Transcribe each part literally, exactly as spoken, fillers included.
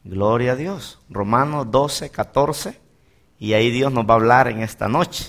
Gloria a Dios. Romanos doce, catorce. Y ahí Dios nos va a hablar en esta noche.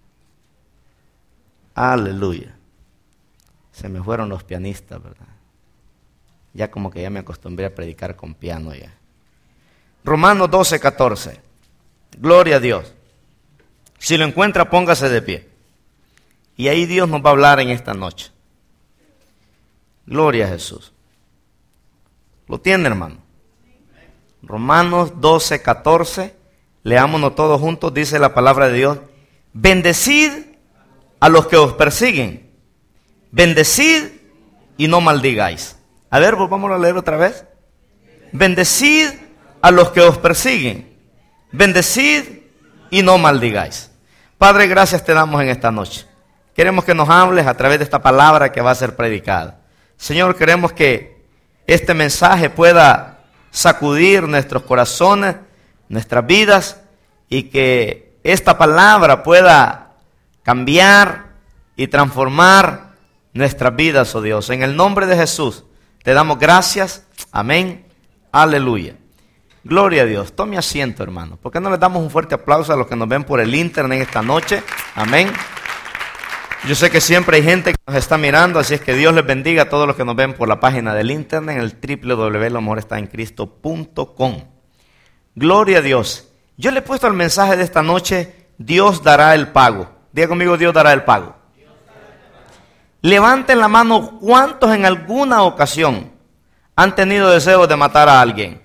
Aleluya. Se me fueron los pianistas, ¿verdad? Ya como que ya me acostumbré a predicar con piano ya. Romanos doce, catorce. Gloria a Dios. Si lo encuentra, póngase de pie. Y ahí Dios nos va a hablar en esta noche. Gloria a Jesús. ¿Lo tiene, hermano? Romanos doce, catorce. Leámonos todos juntos. Dice la palabra de Dios: bendecid a los que os persiguen. Bendecid y no maldigáis. A ver, volvamos a leer otra vez. Bendecid a los que os persiguen. Bendecid y no maldigáis. Padre, gracias te damos en esta noche. Queremos que nos hables a través de esta palabra que va a ser predicada. Señor, queremos que este mensaje pueda sacudir nuestros corazones, nuestras vidas, y que esta palabra pueda cambiar y transformar nuestras vidas, oh Dios. En el nombre de Jesús te damos gracias. Amén. Aleluya. Gloria a Dios. Tome asiento, hermano. ¿Por qué no les damos un fuerte aplauso a los que nos ven por el internet esta noche? Amén. Yo sé que siempre hay gente que nos está mirando, así es que Dios les bendiga a todos los que nos ven por la página del internet en el doble u doble u doble u punto el amor está en cristo punto com. Gloria a Dios. Yo le he puesto el mensaje de esta noche: Dios dará el pago. Diga conmigo: Dios dará el pago. Levanten la mano, ¿cuántos en alguna ocasión han tenido deseos de matar a alguien?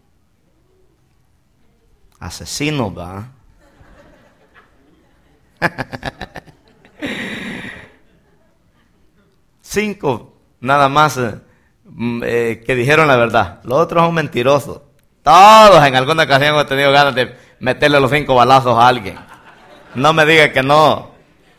Asesinos, ¿va? Cinco, nada más, eh, eh, que dijeron la verdad. Los otros son mentirosos. Todos en alguna ocasión hemos tenido ganas de meterle los cinco balazos a alguien. No me diga que no.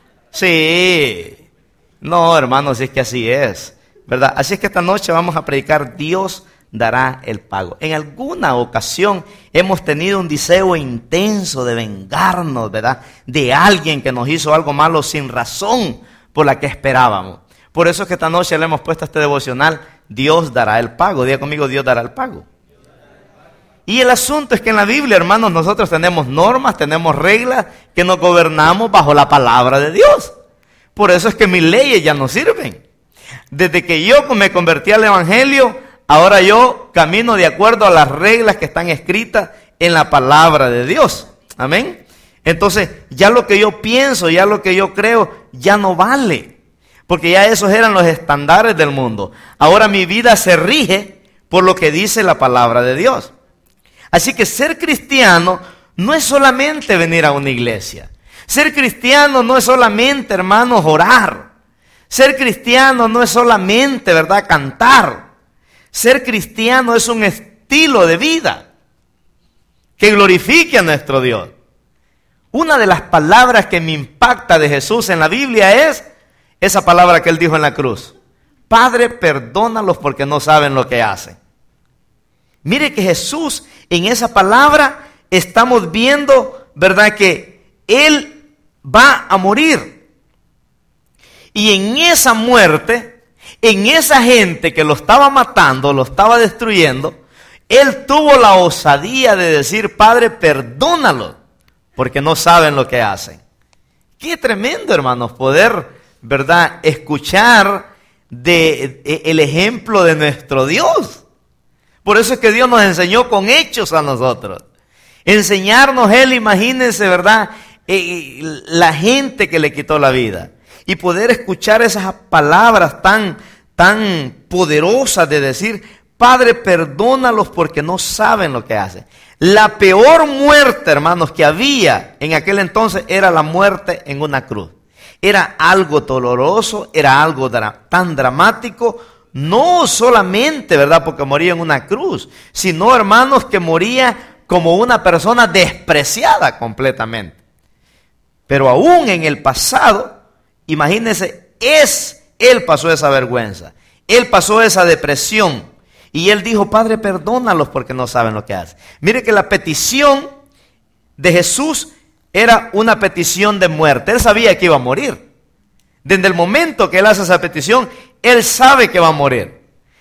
Sí. No, hermanos, si es que así es, ¿verdad? Así es que esta noche vamos a predicar: Dios dará el pago. En alguna ocasión hemos tenido un deseo intenso de vengarnos, ¿verdad?, de alguien que nos hizo algo malo sin razón por la que esperábamos. Por eso es que esta noche le hemos puesto este devocional: Dios dará el pago. Diga conmigo: Dios dará el pago. Y el asunto es que en la Biblia, hermanos, nosotros tenemos normas, tenemos reglas que nos gobernamos bajo la palabra de Dios. Por eso es que mis leyes ya no sirven. Desde que yo me convertí al Evangelio, ahora yo camino de acuerdo a las reglas que están escritas en la palabra de Dios. Amén. Entonces, ya lo que yo pienso, ya lo que yo creo, ya no vale. Porque ya esos eran los estándares del mundo. Ahora mi vida se rige por lo que dice la palabra de Dios. Así que ser cristiano no es solamente venir a una iglesia. Ser cristiano no es solamente, hermanos, orar. Ser cristiano no es solamente, ¿verdad?, cantar. Ser cristiano es un estilo de vida que glorifique a nuestro Dios. Una de las palabras que me impacta de Jesús en la Biblia es esa palabra que Él dijo en la cruz: Padre, perdónalos porque no saben lo que hacen. Mire que Jesús, en esa palabra estamos viendo, ¿verdad?, que Él va a morir. Y en esa muerte, en esa gente que lo estaba matando, lo estaba destruyendo, Él tuvo la osadía de decir: Padre, perdónalos porque no saben lo que hacen. Qué tremendo, hermanos, poder, ¿verdad?, escuchar de, de, el ejemplo de nuestro Dios. Por eso es que Dios nos enseñó con hechos a nosotros. Enseñarnos Él, imagínense, ¿verdad?, eh, la gente que le quitó la vida. Y poder escuchar esas palabras tan, tan poderosas de decir: Padre, perdónalos porque no saben lo que hacen. La peor muerte, hermanos, que había en aquel entonces era la muerte en una cruz. Era algo doloroso, era algo dra- tan dramático, no solamente, ¿verdad?, porque moría en una cruz, sino, hermanos, que moría como una persona despreciada completamente. Pero aún en el pasado, imagínense, es, Él pasó esa vergüenza, Él pasó esa depresión, y Él dijo: Padre, perdónalos porque no saben lo que hacen. Mire que la petición de Jesús era una petición de muerte. Él sabía que iba a morir. Desde el momento que Él hace esa petición, Él sabe que va a morir.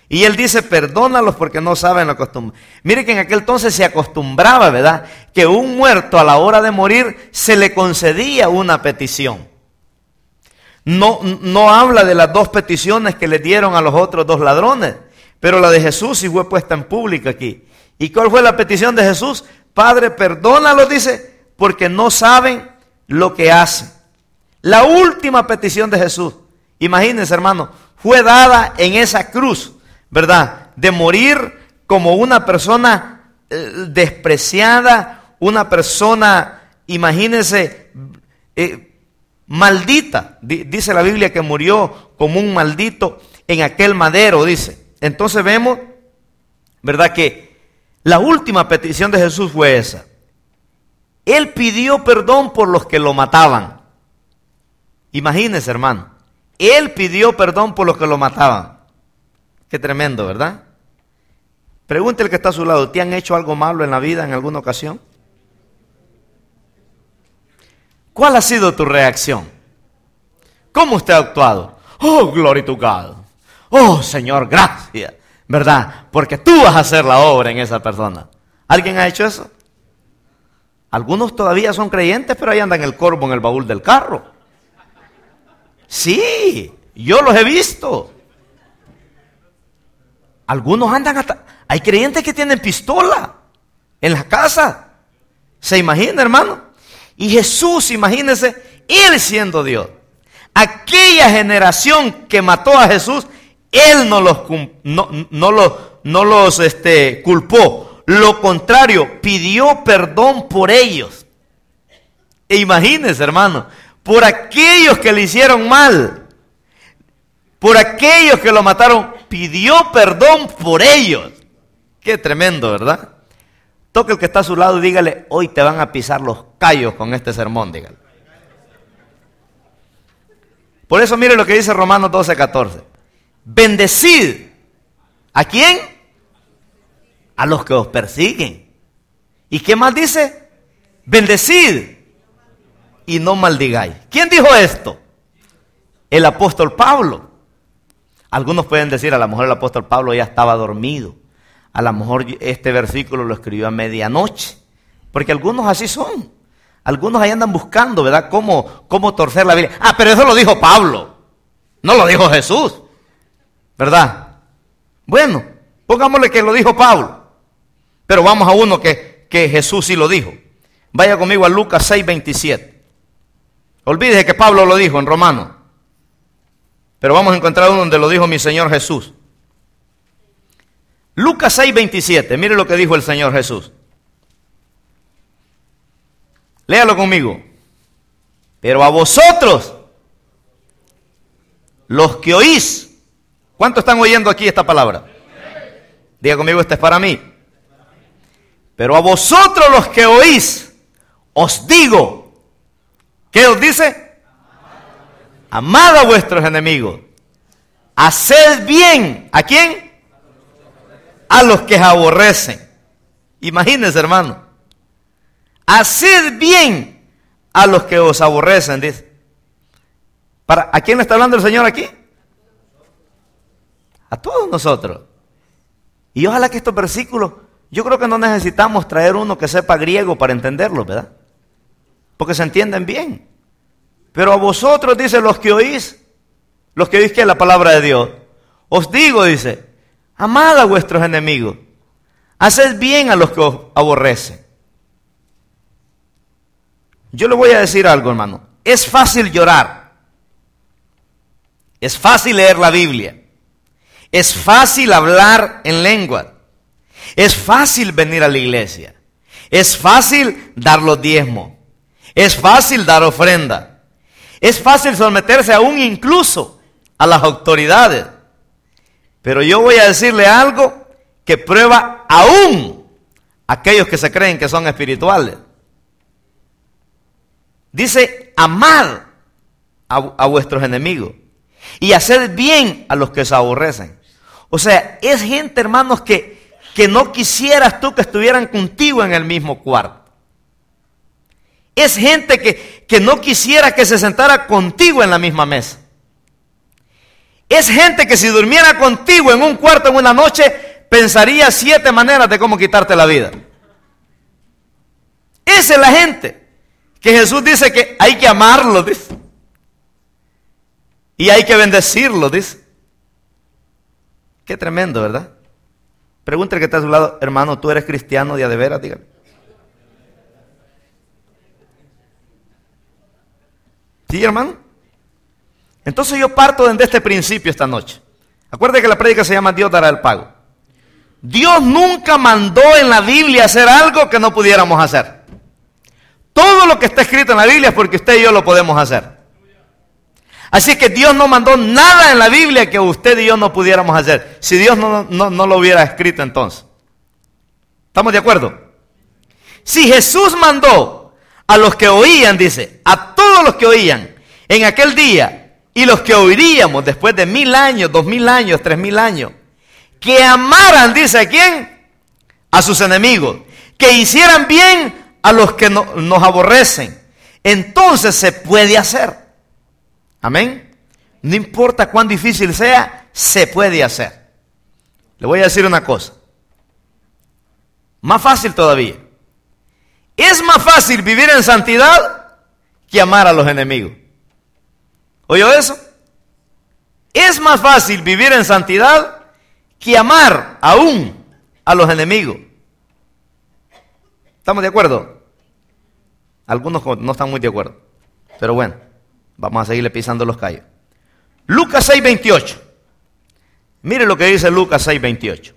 Y él dice, perdónalos porque no saben lo que acostumbran. Mire que en aquel entonces se acostumbraba, ¿verdad?, que un muerto a la hora de morir se le concedía una petición. No, no habla de las dos peticiones que le dieron a los otros dos ladrones, pero la de Jesús sí fue puesta en público aquí. ¿Y cuál fue la petición de Jesús? Padre, perdónalos, dice, porque no saben lo que hacen. La última petición de Jesús, imagínense, hermano, fue dada en esa cruz, ¿verdad?, de morir como una persona eh, despreciada, una persona, imagínense, eh, maldita. D- dice la Biblia que murió como un maldito en aquel madero, dice. Entonces vemos, ¿verdad?, que la última petición de Jesús fue esa. Él pidió perdón por los que lo mataban. Imagínense, hermano, él pidió perdón por los que lo mataban. Qué tremendo, ¿verdad? Pregúntele al que está a su lado, ¿te han hecho algo malo en la vida en alguna ocasión? ¿Cuál ha sido tu reacción? ¿Cómo usted ha actuado? Oh, glory to God. Oh, Señor, gracias, ¿verdad? Porque tú vas a hacer la obra en esa persona. ¿Alguien ha hecho eso? Algunos todavía son creyentes, pero ahí andan el corvo en el baúl del carro. Sí, yo los he visto. Algunos andan hasta... Hay creyentes que tienen pistola en la casa. ¿Se imagina, hermano? Y Jesús, imagínense, Él siendo Dios. Aquella generación que mató a Jesús, Él no los, no, no los, no los este, culpó. Lo contrario, pidió perdón por ellos. E imagínense, hermano, por aquellos que le hicieron mal, por aquellos que lo mataron, pidió perdón por ellos. Qué tremendo, ¿verdad? Toque el que está a su lado y dígale, hoy te van a pisar los callos con este sermón, dígale. Por eso mire lo que dice Romanos doce, catorce. Bendecid. ¿A quién? A los que os persiguen. ¿Y qué más dice? Bendecid y no maldigáis. ¿Quién dijo esto? El apóstol Pablo. Algunos pueden decir, a lo mejor el apóstol Pablo ya estaba dormido. A lo mejor este versículo lo escribió a medianoche. Porque algunos así son. Algunos ahí andan buscando, ¿verdad? Cómo, cómo torcer la Biblia. Ah, pero eso lo dijo Pablo. No lo dijo Jesús. ¿Verdad? Bueno, pongámosle que lo dijo Pablo. Pero vamos a uno que, que Jesús sí lo dijo. Vaya conmigo a Lucas seis, veintisiete. Olvídese que Pablo lo dijo en Romanos. Pero vamos a encontrar uno donde lo dijo mi Señor Jesús. Lucas seis, veintisiete. Mire lo que dijo el Señor Jesús. Léalo conmigo. Pero a vosotros, los que oís. ¿Cuántos están oyendo aquí esta palabra? Diga conmigo, esta es para mí. Pero a vosotros los que oís, os digo. ¿Qué os dice? Amad a vuestros enemigos. Haced bien. ¿A quién? A los que os aborrecen. Imagínense, hermano. Haced bien a los que os aborrecen, dice. ¿Para, ¿A quién le está hablando el Señor aquí? A todos nosotros. Y ojalá que estos versículos, yo creo que no necesitamos traer uno que sepa griego para entenderlos, ¿verdad? Porque se entienden bien. Pero a vosotros, dice, los que oís, los que oís que es la palabra de Dios, os digo, dice, amad a vuestros enemigos, haced bien a los que os aborrecen. Yo le voy a decir algo, hermano. Es fácil llorar. Es fácil leer la Biblia. Es fácil hablar en lengua. Es fácil venir a la iglesia. Es fácil dar los diezmos. Es fácil dar ofrenda. Es fácil someterse aún incluso a las autoridades. Pero yo voy a decirle algo que prueba aún aquellos que se creen que son espirituales. Dice, amad a, a vuestros enemigos y haced bien a los que os aborrecen. O sea, es gente, hermanos, que, que no quisieras tú que estuvieran contigo en el mismo cuarto. Es gente que, que no quisiera que se sentara contigo en la misma mesa. Es gente que si durmiera contigo en un cuarto en una noche, pensaría siete maneras de cómo quitarte la vida. Esa es la gente que Jesús dice que hay que amarlo, dice. Y hay que bendecirlo, dice. Qué tremendo, ¿verdad? Pregúntale que está a su lado, hermano, ¿tú eres cristiano de a de veras? Dígale. ¿Sí, hermano? Entonces yo parto desde este principio esta noche. Acuérdate que la prédica se llama Dios dará el pago. Dios nunca mandó en la Biblia hacer algo que no pudiéramos hacer. Todo lo que está escrito en la Biblia es porque usted y yo lo podemos hacer. Así que Dios no mandó nada en la Biblia que usted y yo no pudiéramos hacer. Si Dios no, no, no lo hubiera escrito entonces. ¿Estamos de acuerdo? Si Jesús mandó a los que oían, dice, a todos los que oían en aquel día, y los que oiríamos después de mil años, dos mil años, tres mil años, que amaran, dice, ¿a quién? A sus enemigos, que hicieran bien a los que no, nos aborrecen. Entonces se puede hacer. Amén. No importa cuán difícil sea, se puede hacer. Le voy a decir una cosa. Más fácil todavía. Es más fácil vivir en santidad que amar a los enemigos. ¿Oyó eso? Es más fácil vivir en santidad que amar aún a los enemigos. ¿Estamos de acuerdo? Algunos no están muy de acuerdo. Pero bueno, vamos a seguirle pisando los callos. Lucas seis veintiocho. Mire lo que dice Lucas seis veintiocho.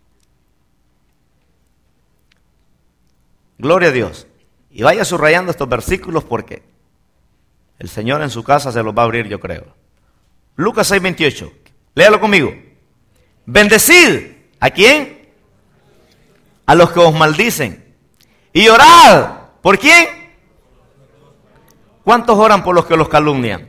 Gloria a Dios. Y vaya subrayando estos versículos porque el Señor en su casa se los va a abrir, yo creo. Lucas seis veintiocho. Léalo conmigo. Bendecid. ¿A quién? A los que os maldicen. Y orad. ¿Por quién? ¿Cuántos oran por los que los calumnian?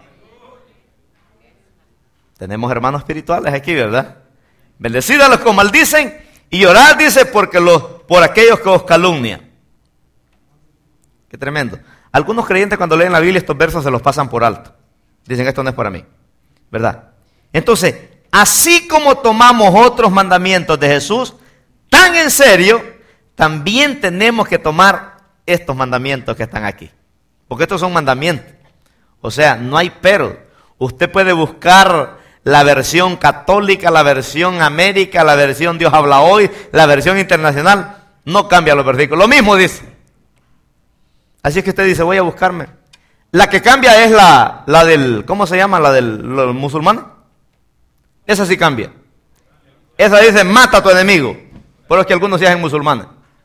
Tenemos hermanos espirituales aquí, ¿verdad? Bendecid a los que os maldicen y orad, dice, porque los, por aquellos que os calumnian. Qué tremendo. Algunos creyentes cuando leen la Biblia estos versos se los pasan por alto. Dicen, esto no es para mí, ¿verdad? Entonces, así como tomamos otros mandamientos de Jesús tan en serio, también tenemos que tomar estos mandamientos que están aquí. Porque estos son mandamientos. O sea, no hay pero. Usted puede buscar la versión católica, la versión América, la versión Dios habla hoy, la versión internacional. No cambia los versículos. Lo mismo dice. Así es que usted dice, voy a buscarme. La que cambia es la, la del, ¿cómo se llama? La del musulmán. Esa sí cambia. Esa dice, mata a tu enemigo. Pero es que algunos se hacen musulmanes.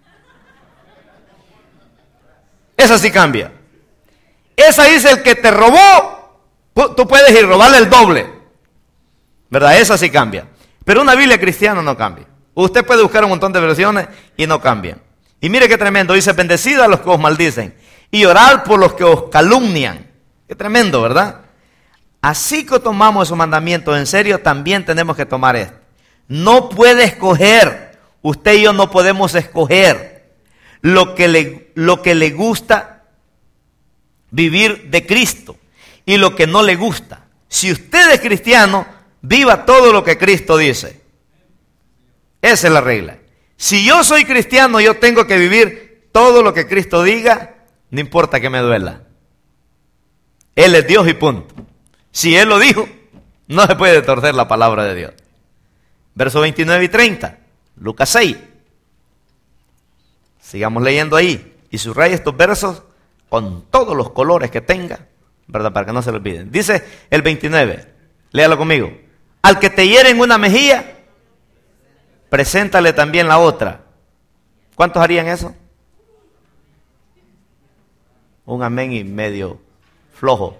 Esa sí cambia. Esa dice, el que te robó, tú puedes ir a robarle el doble. ¿Verdad? Esa sí cambia. Pero una Biblia cristiana no cambia. Usted puede buscar un montón de versiones y no cambian. Y mire qué tremendo. Dice, bendecid a los que os maldicen y orad por los que os calumnian. Qué tremendo, ¿verdad? Así que tomamos esos mandamientos en serio, también tenemos que tomar esto. No puede escoger. Usted y yo no podemos escoger lo que le, lo que le gusta vivir de Cristo y lo que no le gusta. Si usted es cristiano, viva todo lo que Cristo dice. Esa es la regla. Si yo soy cristiano, yo tengo que vivir todo lo que Cristo diga, no importa que me duela. Él es Dios y punto. Si Él lo dijo, no se puede torcer la palabra de Dios. Versos veintinueve y treinta, Lucas seis. Sigamos leyendo ahí. Y subraya estos versos con todos los colores que tenga, ¿verdad? Para que no se lo olviden. Dice el veintinueve, léalo conmigo. Al que te hiere en una mejilla, preséntale también la otra. ¿Cuántos harían eso? Un amén y medio flojo.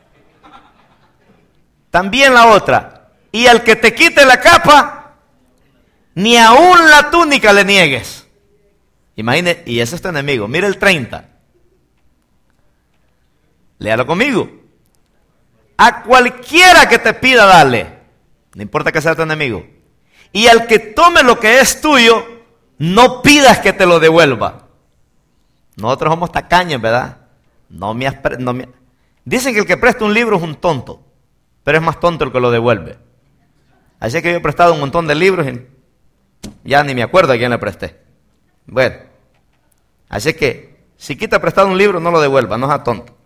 También la otra. Y al que te quite la capa, ni aún la túnica le niegues. Imagine, y ese es tu enemigo. Mira el treinta. Léalo conmigo. A cualquiera que te pida, dale. No importa que sea tu enemigo. Y al que tome lo que es tuyo, no pidas que te lo devuelva. Nosotros somos tacaños, ¿verdad? No me, has pre- no me... Dicen que el que presta un libro es un tonto. pero es más tonto el que lo devuelve. Así que yo he prestado un montón de libros y ya ni me acuerdo a quién le presté. Bueno, así que si quita prestado un libro, no lo devuelva, no sea tonto.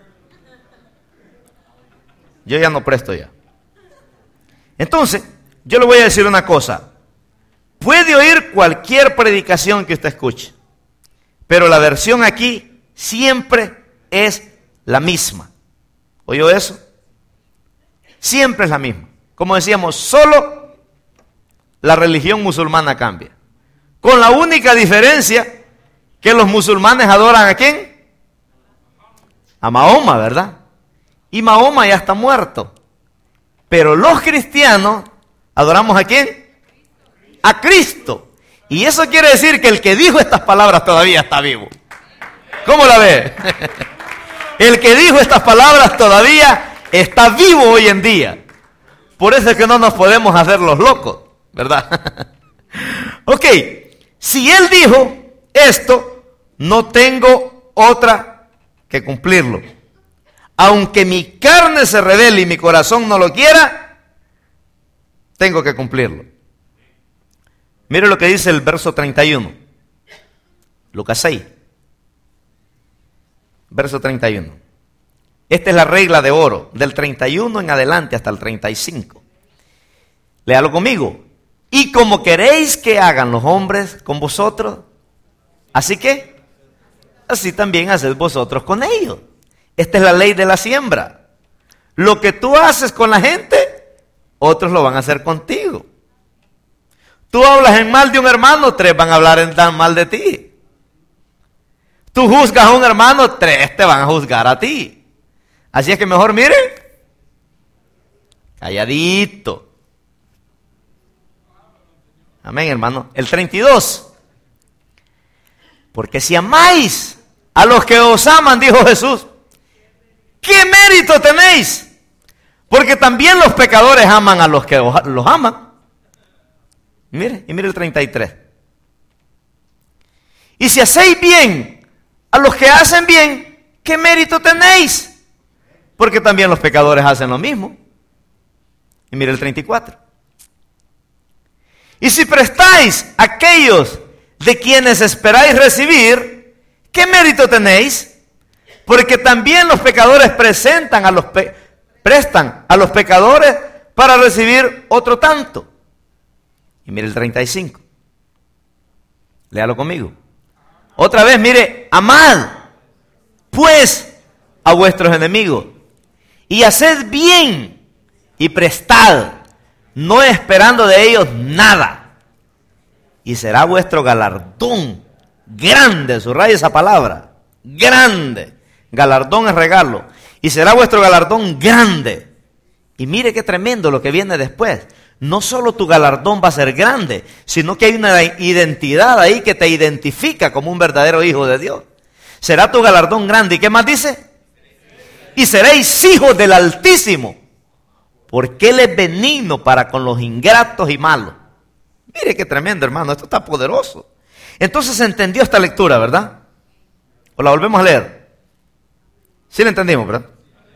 Yo ya no presto ya. Entonces, yo le voy a decir una cosa. Puede oír cualquier predicación que usted escuche, pero la versión aquí siempre es la misma. ¿Oyó eso? Siempre es la misma. Como decíamos, solo la religión musulmana cambia. Con la única diferencia que los musulmanes adoran ¿a quién? A Mahoma, ¿verdad? Y Mahoma ya está muerto. Pero los cristianos adoramos ¿a quién? A Cristo. Y eso quiere decir que el que dijo estas palabras todavía está vivo. ¿Cómo la ve? El que dijo estas palabras todavía está vivo hoy en día. Por eso es que no nos podemos hacer los locos, ¿verdad? Ok, si él dijo esto, no tengo otra que cumplirlo. Aunque mi carne se revele y mi corazón no lo quiera, tengo que cumplirlo. Mire lo que dice el verso treinta y uno. Lucas seis. Verso treinta y uno. Esta es la regla de oro, del treinta y uno en adelante hasta el treinta y cinco. Léalo conmigo. Y como queréis que hagan los hombres con vosotros, así que, así también haced vosotros con ellos. Esta es la ley de la siembra. Lo que tú haces con la gente, otros lo van a hacer contigo. Tú hablas en mal de un hermano, tres van a hablar en tan mal de ti. Tú juzgas a un hermano, tres te van a juzgar a ti. Así es que mejor, mire, calladito. Amén, hermano. El treinta y dos. Porque si amáis a los que os aman, dijo Jesús, ¿qué mérito tenéis? Porque también los pecadores aman a los que los aman. Mire, y mire el treinta y tres. Y si hacéis bien a los que hacen bien, ¿qué mérito tenéis? Porque también los pecadores hacen lo mismo. Y mire el treinta y cuatro. Y si prestáis a aquellos de quienes esperáis recibir, ¿qué mérito tenéis? Porque también los pecadores presentan a los pe- prestan a los pecadores para recibir otro tanto. Y mire el treinta y cinco. Léalo conmigo. Otra vez, mire, amad pues a vuestros enemigos y haced bien y prestad, no esperando de ellos nada. Y será vuestro galardón grande, subraya esa palabra, grande. Galardón es regalo. Y será vuestro galardón grande. Y mire qué tremendo lo que viene después. No solo tu galardón va a ser grande, sino que hay una identidad ahí que te identifica como un verdadero hijo de Dios. Será tu galardón grande. ¿Y qué más dice? Y seréis hijos del Altísimo, porque Él es benigno para con los ingratos y malos. Mire qué tremendo, hermano. Esto está poderoso. Entonces se entendió esta lectura, ¿verdad? ¿O la volvemos a leer? Sí la entendimos, ¿verdad?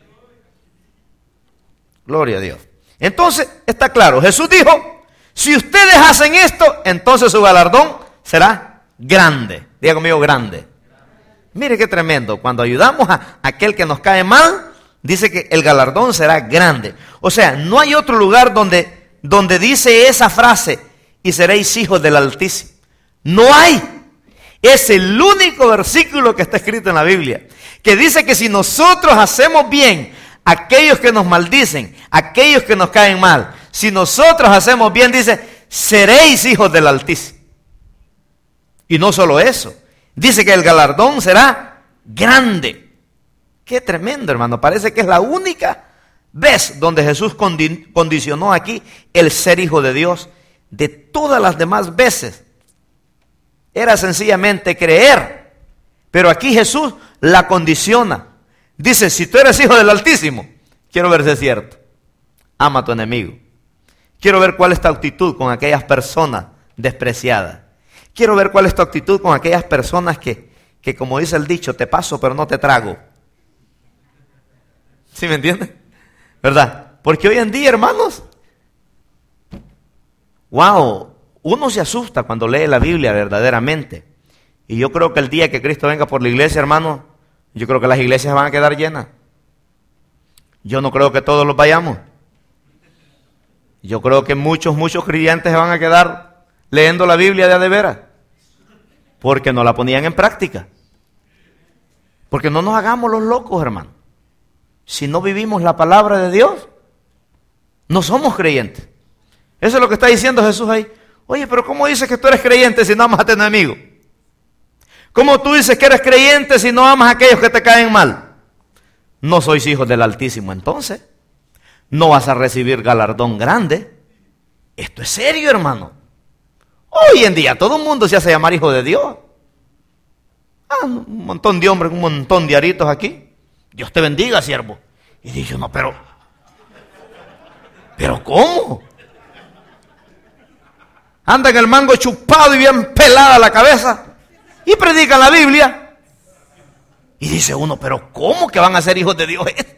Gloria a Dios. Entonces, está claro, Jesús dijo, si ustedes hacen esto, entonces su galardón será grande. Diga conmigo, grande. Mire qué tremendo, cuando ayudamos a aquel que nos cae mal, dice que el galardón será grande. O sea, no hay otro lugar donde, donde dice esa frase, y seréis hijos del Altísimo. No hay. Es el único versículo que está escrito en la Biblia, que dice que si nosotros hacemos bien, aquellos que nos maldicen, aquellos que nos caen mal, si nosotros hacemos bien, dice, seréis hijos del Altísimo. Y no solo eso, dice que el galardón será grande. Qué tremendo, hermano. Parece que es la única vez donde Jesús condi- condicionó aquí el ser hijo de Dios. De todas las demás veces era sencillamente creer, pero aquí Jesús la condiciona. Dice, si tú eres hijo del Altísimo, quiero ver si es cierto. Ama a tu enemigo. Quiero ver cuál es tu actitud con aquellas personas despreciadas. Quiero ver cuál es tu actitud con aquellas personas que, que como dice el dicho, te paso pero no te trago. ¿Sí me entiendes? ¿Verdad? Porque hoy en día, hermanos, wow, uno se asusta cuando lee la Biblia verdaderamente. Y yo creo que el día que Cristo venga por la iglesia, hermano, yo creo que las iglesias van a quedar llenas. Yo no creo que todos los vayamos. Yo creo que muchos, muchos creyentes se van a quedar leyendo la Biblia de a de veras, porque no la ponían en práctica. Porque no nos hagamos los locos, hermano. Si no vivimos la palabra de Dios, no somos creyentes. Eso es lo que está diciendo Jesús ahí. Oye, pero ¿cómo dices que tú eres creyente si no amas a tu enemigo? ¿Cómo tú dices que eres creyente si no amas a aquellos que te caen mal? No sois hijos del Altísimo, entonces no vas a recibir galardón grande. Esto es serio, hermano. Hoy en día todo el mundo se hace llamar hijo de Dios. Ah, un montón de hombres, un montón de aritos aquí. Dios te bendiga, siervo. Y dije, no, pero, ¿pero cómo? Anda en el mango chupado y bien pelada la cabeza y predica la Biblia. Y dice uno, pero ¿cómo que van a ser hijos de Dios esto?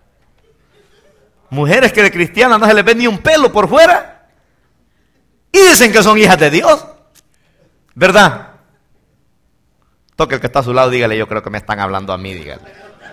Mujeres que de cristianas no se les ve ni un pelo por fuera y dicen que son hijas de Dios, ¿verdad? Toque el que está a su lado, dígale, yo creo que me están hablando a mí, dígale.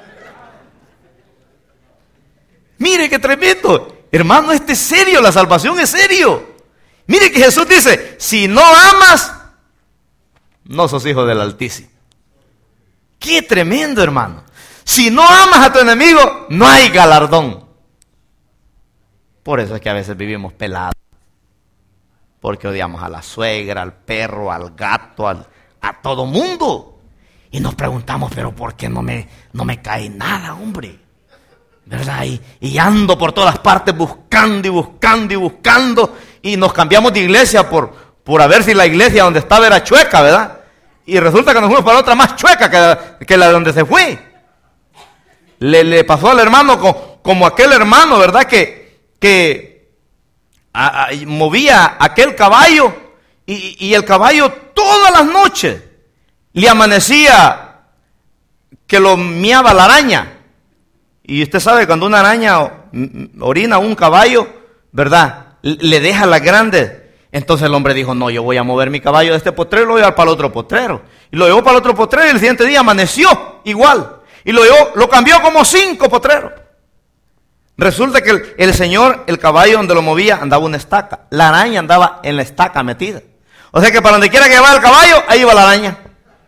Mire qué tremendo, hermano, este es serio, la salvación es serio. Mire que Jesús dice, si no amas, no sos hijo del Altísimo. Qué tremendo, hermano. Si no amas a tu enemigo, no hay galardón. Por eso es que a veces vivimos pelados. Porque odiamos a la suegra, al perro, al gato, al, a todo mundo. Y nos preguntamos, pero ¿por qué no me, no me cae nada, hombre? ¿Verdad? Y, y ando por todas partes buscando y buscando y buscando. Y nos cambiamos de iglesia por, por a ver si la iglesia donde estaba era chueca, ¿verdad? Y resulta que nos fuimos para otra más chueca que la, que la de donde se fue. Le, le pasó al hermano como, como aquel hermano, ¿verdad? Que, que a, a, movía aquel caballo y, y el caballo todas las noches le amanecía que lo miaba la araña. Y usted sabe, cuando una araña orina a un caballo, ¿verdad? Le deja las grandes. Entonces el hombre dijo, no, yo voy a mover mi caballo de este potrero y lo voy a llevar para el otro potrero. Y lo llevó para el otro potrero y el siguiente día amaneció igual. Y lo llevó, lo cambió como cinco potreros. Resulta que el, el señor, el caballo donde lo movía, andaba una estaca. La araña andaba en la estaca metida. O sea que para donde quiera que llevara el caballo, ahí iba la araña.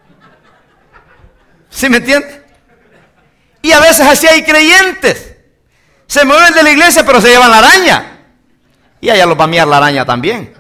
¿Sí me entiende? Y a veces así hay creyentes. Se mueven de la iglesia, pero se llevan la araña. Y allá los va a miar la araña también.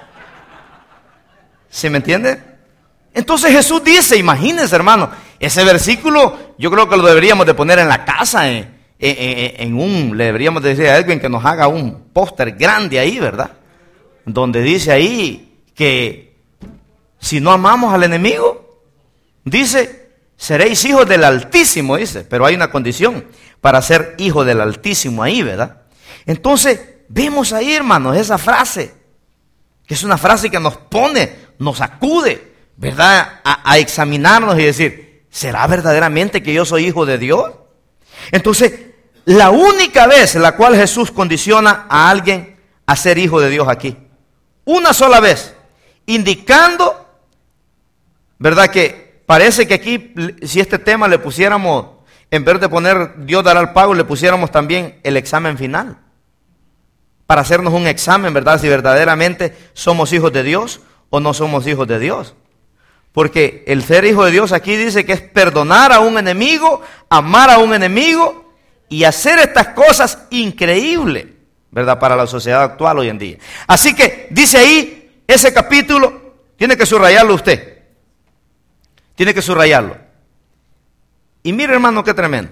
¿Sí me entiende? Entonces Jesús dice, imagínense, hermano, ese versículo yo creo que lo deberíamos de poner en la casa, en, en, en un, le deberíamos de decir a alguien que nos haga un póster grande ahí, ¿verdad? Donde dice ahí que si no amamos al enemigo, dice, seréis hijos del Altísimo, dice, pero hay una condición para ser hijo del Altísimo ahí, ¿verdad? Entonces, vemos ahí, hermanos, esa frase, que es una frase que nos pone, nos acude, ¿verdad? A, a examinarnos y decir, ¿será verdaderamente que yo soy hijo de Dios? Entonces, la única vez en la cual Jesús condiciona a alguien a ser hijo de Dios aquí, una sola vez, indicando, ¿verdad? Que parece que aquí, si este tema le pusiéramos, en vez de poner Dios dará el pago, le pusiéramos también el examen final. Para hacernos un examen, ¿verdad? Si verdaderamente somos hijos de Dios o no somos hijos de Dios. Porque el ser hijo de Dios aquí dice que es perdonar a un enemigo, amar a un enemigo y hacer estas cosas increíbles, ¿verdad? Para la sociedad actual hoy en día. Así que dice ahí, ese capítulo, tiene que subrayarlo usted. Tiene que subrayarlo. Y mire, hermano, qué tremendo.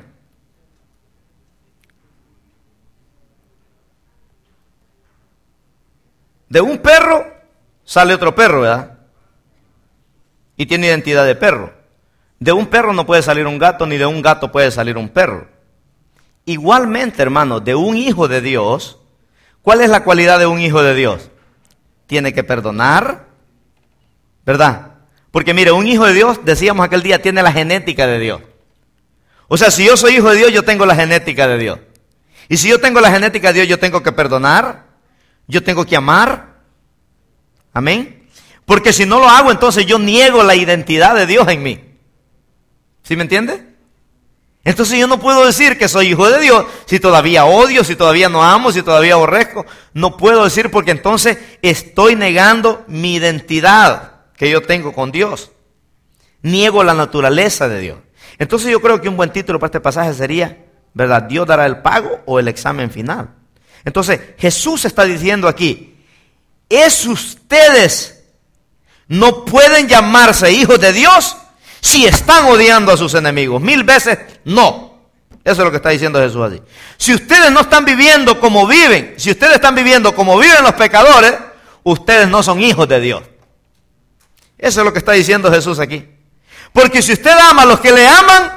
De un perro sale otro perro, ¿verdad? Y tiene identidad de perro. De un perro no puede salir un gato, ni de un gato puede salir un perro. Igualmente, hermano, de un hijo de Dios, ¿cuál es la cualidad de un hijo de Dios? Tiene que perdonar, ¿verdad? Porque mire, un hijo de Dios, decíamos aquel día, tiene la genética de Dios. O sea, si yo soy hijo de Dios, yo tengo la genética de Dios. Y si yo tengo la genética de Dios, yo tengo que perdonar, yo tengo que amar. Amén. Porque si no lo hago, entonces yo niego la identidad de Dios en mí. ¿Sí me entiende? Entonces yo no puedo decir que soy hijo de Dios si todavía odio, si todavía no amo, si todavía aborrezco. No puedo decir, porque entonces estoy negando mi identidad que yo tengo con Dios. Niego la naturaleza de Dios. Entonces yo creo que un buen título para este pasaje sería, ¿verdad? Dios dará el pago o el examen final. Entonces Jesús está diciendo aquí, es ustedes no pueden llamarse hijos de Dios si están odiando a sus enemigos. Mil veces no. Eso es lo que está diciendo Jesús así. Si ustedes no están viviendo como viven, si ustedes están viviendo como viven los pecadores, ustedes no son hijos de Dios. Eso es lo que está diciendo Jesús aquí. Porque si usted ama a los que le aman,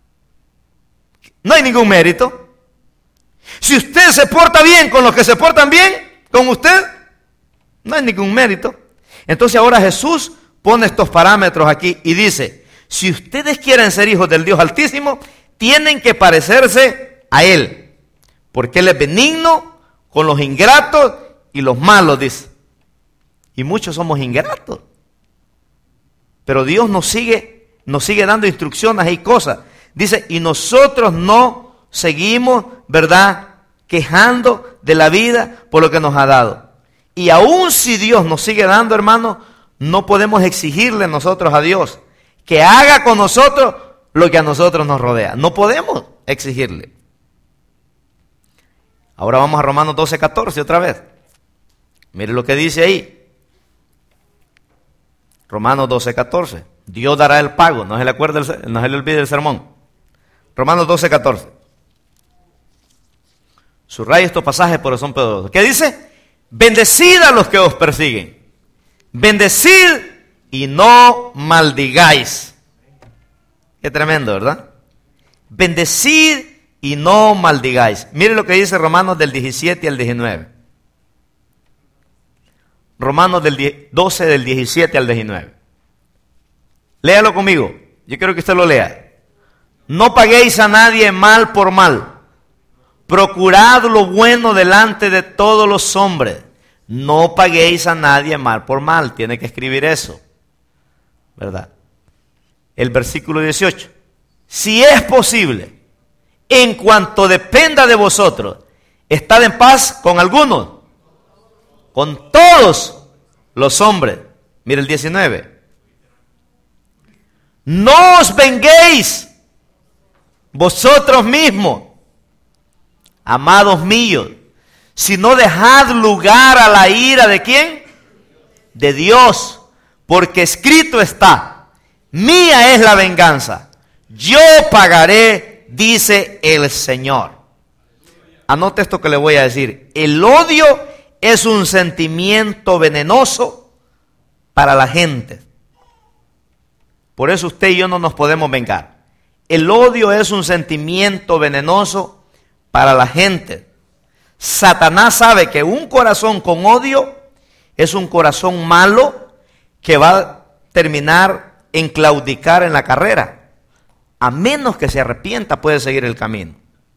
no hay ningún mérito. Si usted se porta bien con los que se portan bien con usted, no hay ningún mérito. Entonces ahora Jesús pone estos parámetros aquí y dice, si ustedes quieren ser hijos del Dios Altísimo, tienen que parecerse a Él, porque Él es benigno con los ingratos y los malos, dice. Y muchos somos ingratos. Pero Dios nos sigue, nos sigue dando instrucciones y cosas. Dice, y nosotros no seguimos, ¿verdad?, quejando de la vida por lo que nos ha dado. Y aún si Dios nos sigue dando, hermano, no podemos exigirle nosotros a Dios que haga con nosotros lo que a nosotros nos rodea. No podemos exigirle. Ahora vamos a Romanos doce, catorce otra vez. Mire lo que dice ahí. Romanos doce, catorce. Dios dará el pago. No se le acuerde, el, no se le olvide el sermón. Romanos doce, catorce. Subraya estos pasajes porque son poderosos. ¿Qué dice? Bendecid a los que os persiguen. Bendecid y no maldigáis. Qué tremendo, ¿verdad? Bendecid y no maldigáis. Mire lo que dice Romanos del diecisiete al diecinueve. Romanos del doce del diecisiete al diecinueve. Léalo conmigo. Yo quiero que usted lo lea. No paguéis a nadie mal por mal. Procurad lo bueno delante de todos los hombres. No paguéis a nadie mal por mal. Tiene que escribir eso, ¿verdad? El versículo dieciocho. Si es posible, en cuanto dependa de vosotros, estad en paz con algunos, con todos los hombres. Mira el diecinueve. No os venguéis vosotros mismos, amados míos, sino dejad lugar a la ira ¿de quién? De Dios, porque escrito está, mía es la venganza, yo pagaré, dice el Señor. Anote esto que le voy a decir. El odio es un sentimiento venenoso para la gente. Por eso usted y yo no nos podemos vengar. El odio es un sentimiento venenoso para la gente. Satanás sabe que un corazón con odio es un corazón malo que va a terminar en claudicar en la carrera. A menos que se arrepienta, puede seguir el camino.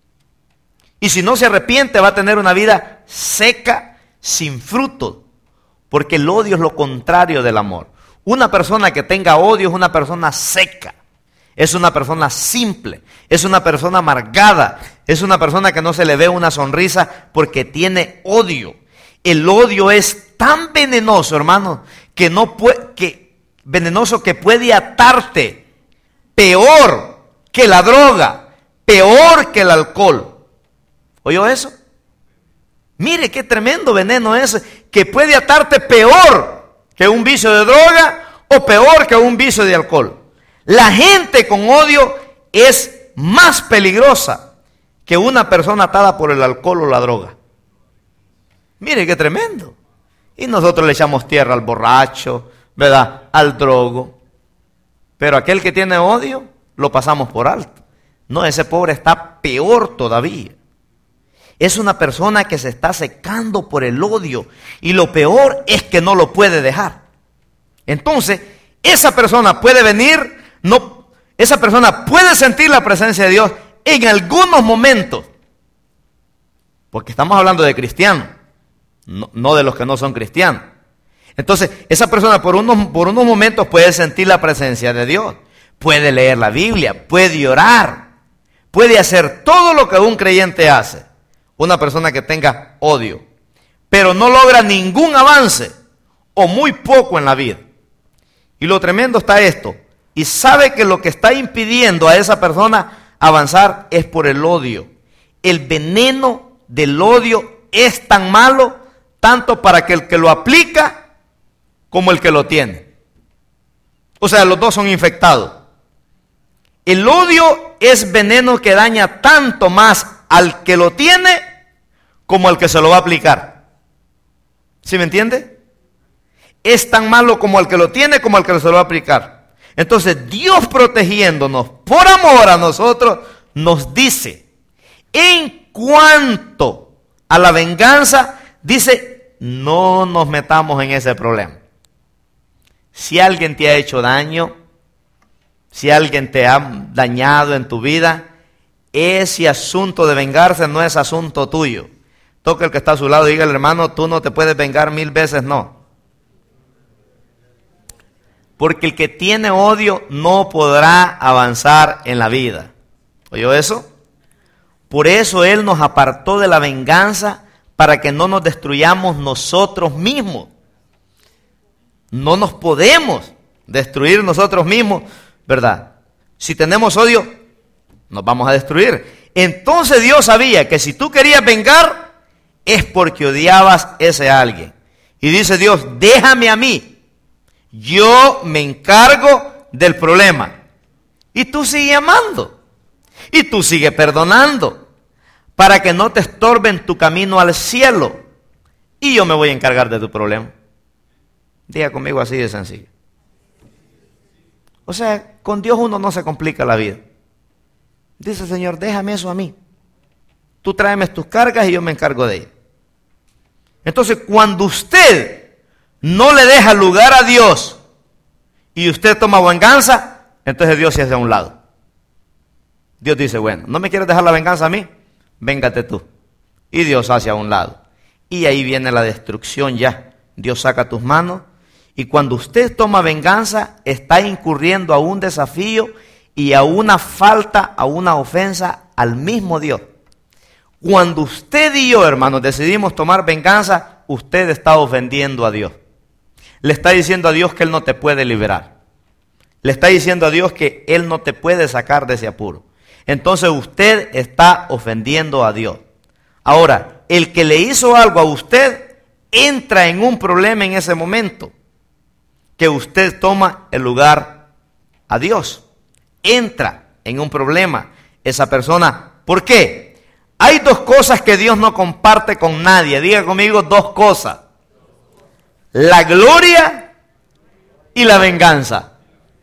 Y si no se arrepiente, va a tener una vida seca, sin fruto. Porque el odio es lo contrario del amor. Una persona que tenga odio es una persona seca. Es una persona simple, es una persona amargada, es una persona que no se le ve una sonrisa porque tiene odio. El odio es tan venenoso, hermano, que no puede, que venenoso que puede atarte peor que la droga, peor que el alcohol. ¿Oyó eso? Mire qué tremendo veneno es, que puede atarte peor que un vicio de droga o peor que un vicio de alcohol. La gente con odio es más peligrosa que una persona atada por el alcohol o la droga. Mire qué tremendo. Y nosotros le echamos tierra al borracho, ¿verdad? Al drogo. Pero aquel que tiene odio, lo pasamos por alto. No, ese pobre está peor todavía. Es una persona que se está secando por el odio. Y lo peor es que no lo puede dejar. Entonces, esa persona puede venir... No, esa persona puede sentir la presencia de Dios en algunos momentos, Porque estamos hablando de cristianos, no, no de los que no son cristianos. Entonces, esa persona por unos, por unos momentos puede sentir la presencia de Dios, puede leer la Biblia, puede orar, puede hacer todo lo que un creyente hace. Una persona que tenga odio, pero no logra ningún avance o muy poco en la vida. Y lo tremendo está esto, y sabe que lo que está impidiendo a esa persona avanzar es por el odio. El veneno del odio es tan malo, tanto para que el que lo aplica como el que lo tiene. O sea, los dos son infectados. El odio es veneno que daña tanto más al que lo tiene como al que se lo va a aplicar. ¿Sí me entiende? Es tan malo como al que lo tiene como al que se lo va a aplicar. Entonces, Dios protegiéndonos por amor a nosotros, nos dice, en cuanto a la venganza, dice, no nos metamos en ese problema. Si alguien te ha hecho daño, si alguien te ha dañado en tu vida, ese asunto de vengarse no es asunto tuyo. Toca el que está a su lado y diga, hermano, tú no te puedes vengar mil veces, no. Porque el que tiene odio no podrá avanzar en la vida. ¿Oyó eso? Por eso Él nos apartó de la venganza, para que no nos destruyamos nosotros mismos. No nos podemos destruir nosotros mismos, ¿verdad? Si tenemos odio, nos vamos a destruir. Entonces Dios sabía que si tú querías vengar, es porque odiabas a ese alguien. Y dice Dios, déjame a mí, yo me encargo del problema. Y tú sigues amando, y tú sigues perdonando, para que no te estorben tu camino al cielo. Y yo me voy a encargar de tu problema. Diga conmigo así de sencillo. O sea, con Dios uno no se complica la vida. Dice el Señor, déjame eso a mí. Tú tráeme tus cargas y yo me encargo de ellas. Entonces, cuando usted no le deja lugar a Dios y usted toma venganza, entonces Dios se hace a un lado. Dios dice, bueno, ¿no me quieres dejar la venganza a mí? Véngate tú. Y Dios hace a un lado. Y ahí viene la destrucción ya. Dios saca tus manos. Y cuando usted toma venganza, está incurriendo a un desafío y a una falta, a una ofensa al mismo Dios. Cuando usted y yo, hermanos, decidimos tomar venganza, usted está ofendiendo a Dios. Le está diciendo a Dios que Él no te puede liberar. Le está diciendo a Dios que Él no te puede sacar de ese apuro. Entonces usted está ofendiendo a Dios. Ahora, el que le hizo algo a usted, entra en un problema en ese momento. Que usted toma el lugar a Dios. Entra en un problema esa persona. ¿Por qué? Hay dos cosas que Dios no comparte con nadie. Diga conmigo dos cosas. La gloria y la venganza.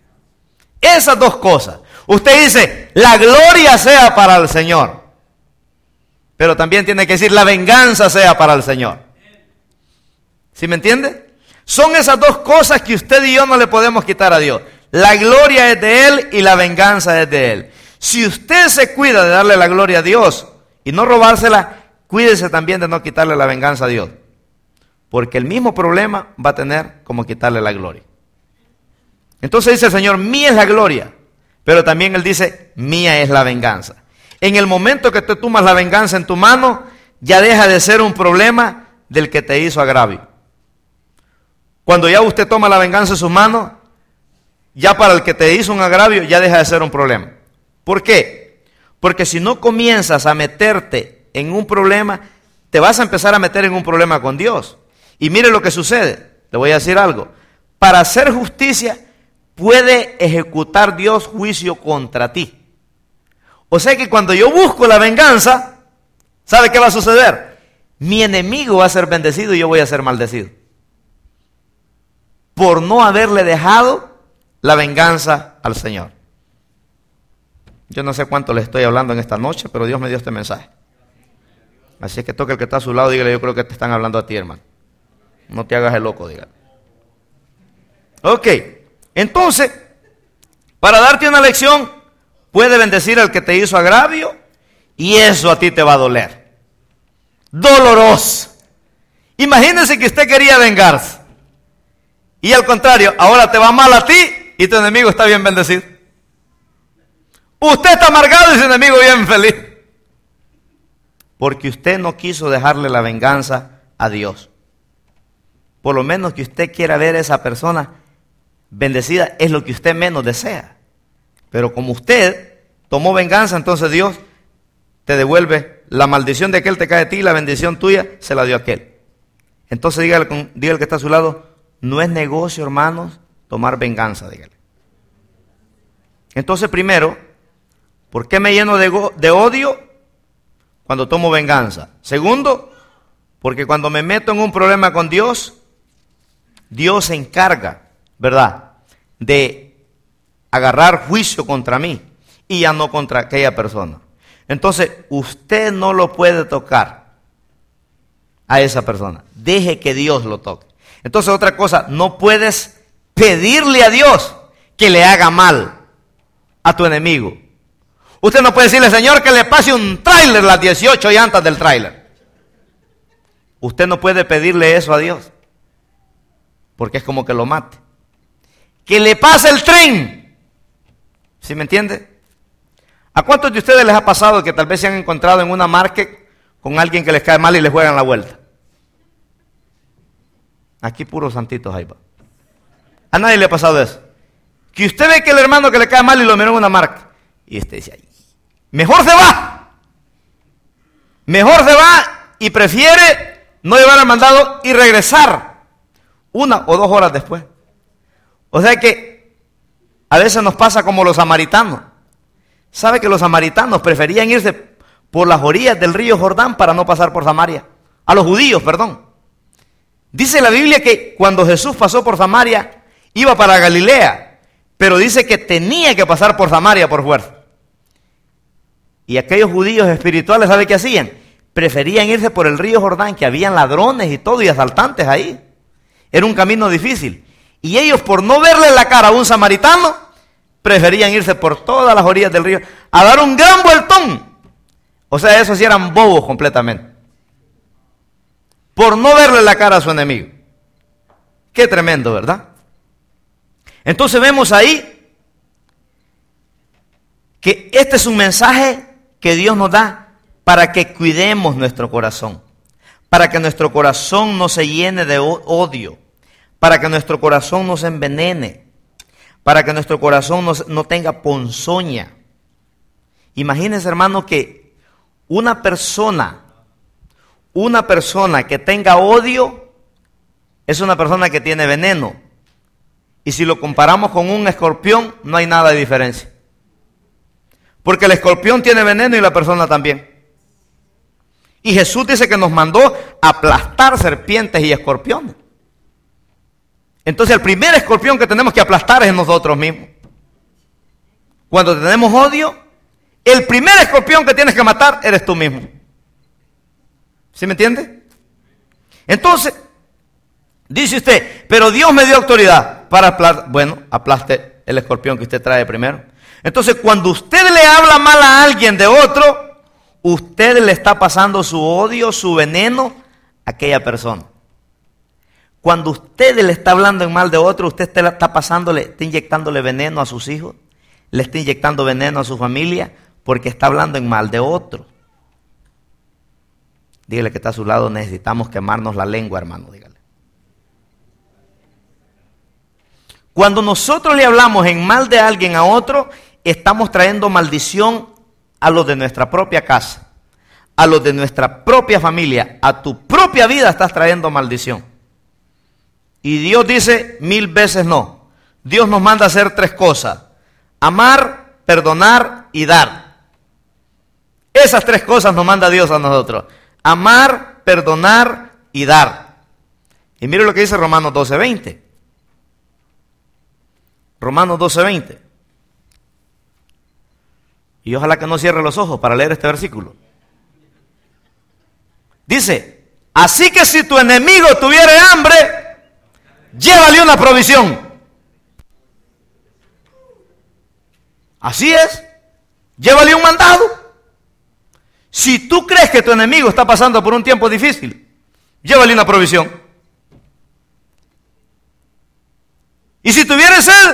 Esas dos cosas. Usted dice, la gloria sea para el Señor. Pero también tiene que decir, la venganza sea para el Señor. ¿Sí me entiende? Son esas dos cosas que usted y yo no le podemos quitar a Dios. La gloria es de Él y la venganza es de Él. Si usted se cuida de darle la gloria a Dios y no robársela, cuídese también de no quitarle la venganza a Dios. Porque el mismo problema va a tener como quitarle la gloria. Entonces dice el Señor, mía es la gloria. Pero también Él dice, mía es la venganza. En el momento que tú tomas la venganza en tu mano, ya deja de ser un problema del que te hizo agravio. Cuando ya usted toma la venganza en sus manos, ya para el que te hizo un agravio, ya deja de ser un problema. ¿Por qué? Porque si no comienzas a meterte en un problema, te vas a empezar a meter en un problema con Dios. Y mire lo que sucede. Le voy a decir algo. Para hacer justicia, puede ejecutar Dios juicio contra ti. O sea que cuando yo busco la venganza, ¿sabe qué va a suceder? Mi enemigo va a ser bendecido y yo voy a ser maldecido. Por no haberle dejado la venganza al Señor. Yo no sé cuánto le estoy hablando en esta noche, pero Dios me dio este mensaje. Así es que toque el que está a su lado, dígale, yo creo que te están hablando a ti, hermano. No te hagas el loco, dígale. Ok, entonces, para darte una lección, puede bendecir al que te hizo agravio y eso a ti te va a doler. doloroso. Imagínese que usted quería vengarse. Y al contrario, ahora te va mal a ti y tu enemigo está bien bendecido. Usted está amargado y su enemigo bien feliz. Porque usted no quiso dejarle la venganza a Dios. Por lo menos que usted quiera ver a esa persona bendecida es lo que usted menos desea. Pero como usted tomó venganza, entonces Dios te devuelve la maldición de aquel te cae a ti y la bendición tuya se la dio a aquel. Entonces dígale, dígale que está a su lado, no es negocio, hermanos, tomar venganza, dígale. Entonces primero, ¿por qué me lleno de, de odio cuando tomo venganza? Segundo, porque cuando me meto en un problema con Dios, Dios se encarga, ¿verdad?, de agarrar juicio contra mí y ya no contra aquella persona. Entonces, usted no lo puede tocar a esa persona. Deje que Dios lo toque. Entonces, otra cosa, no puedes pedirle a Dios que le haga mal a tu enemigo. Usted no puede decirle, Señor, que le pase un tráiler, las dieciocho llantas del tráiler. Usted no puede pedirle eso a Dios, porque es como que lo mate. Que le pase el tren. ¿Sí me entiende? ¿A cuántos de ustedes les ha pasado que tal vez se han encontrado en una market con alguien que les cae mal y les juegan la vuelta? Aquí puros santitos ahí va. A nadie le ha pasado eso. Que usted ve que el hermano que le cae mal y lo miró en una marca. Y usted dice, ay, mejor se va. Mejor se va y prefiere no llevar al mandado y regresar una o dos horas después. O sea que a veces nos pasa como los samaritanos. ¿Sabe que los samaritanos preferían irse por las orillas del río Jordán para no pasar por Samaria? A los judíos, perdón. Dice la Biblia que cuando Jesús pasó por Samaria, iba para Galilea, pero dice que tenía que pasar por Samaria por fuerza. Y aquellos judíos espirituales, ¿sabe qué hacían? Preferían irse por el río Jordán, que habían ladrones y todo, y asaltantes ahí. Era un camino difícil. Y ellos, por no verle la cara a un samaritano, preferían irse por todas las orillas del río a dar un gran vueltón. O sea, esos sí eran bobos completamente. Por no verle la cara a su enemigo. Qué tremendo, ¿verdad? Entonces vemos ahí que este es un mensaje que Dios nos da para que cuidemos nuestro corazón. Para que nuestro corazón no se llene de odio. Para que nuestro corazón no se envenene. Para que nuestro corazón no, no tenga ponzoña. Imagínense, hermano, que una persona, una persona que tenga odio, es una persona que tiene veneno. Y si lo comparamos con un escorpión, no hay nada de diferencia. Porque el escorpión tiene veneno y la persona también. Y Jesús dice que nos mandó aplastar serpientes y escorpiones. Entonces el primer escorpión que tenemos que aplastar es nosotros mismos. Cuando tenemos odio, el primer escorpión que tienes que matar eres tú mismo. ¿Sí me entiende? Entonces, dice usted, pero Dios me dio autoridad para aplastar. Bueno, aplaste el escorpión que usted trae primero. Entonces, cuando usted le habla mal a alguien de otro, usted le está pasando su odio, su veneno a aquella persona. Cuando usted le está hablando en mal de otro, usted está pasándole, está inyectándole veneno a sus hijos, le está inyectando veneno a su familia, porque está hablando en mal de otro. Dígale que está a su lado, necesitamos quemarnos la lengua, hermano, dígale. Cuando nosotros le hablamos en mal de alguien a otro, estamos trayendo maldición a los de nuestra propia casa, a los de nuestra propia familia, a tu propia vida estás trayendo maldición. Y Dios dice mil veces no. Dios nos manda a hacer tres cosas: amar, perdonar y dar. Esas tres cosas nos manda Dios a nosotros: amar, perdonar y dar. Y mire lo que dice Romanos doce veinte. Romanos doce veinte. Y ojalá que no cierre los ojos para leer este versículo. Dice: así que si tu enemigo tuviere hambre, llévale una provisión. Así es. Llévale un mandado. Si tú crees que tu enemigo está pasando por un tiempo difícil, llévale una provisión. Y si tuviera sed,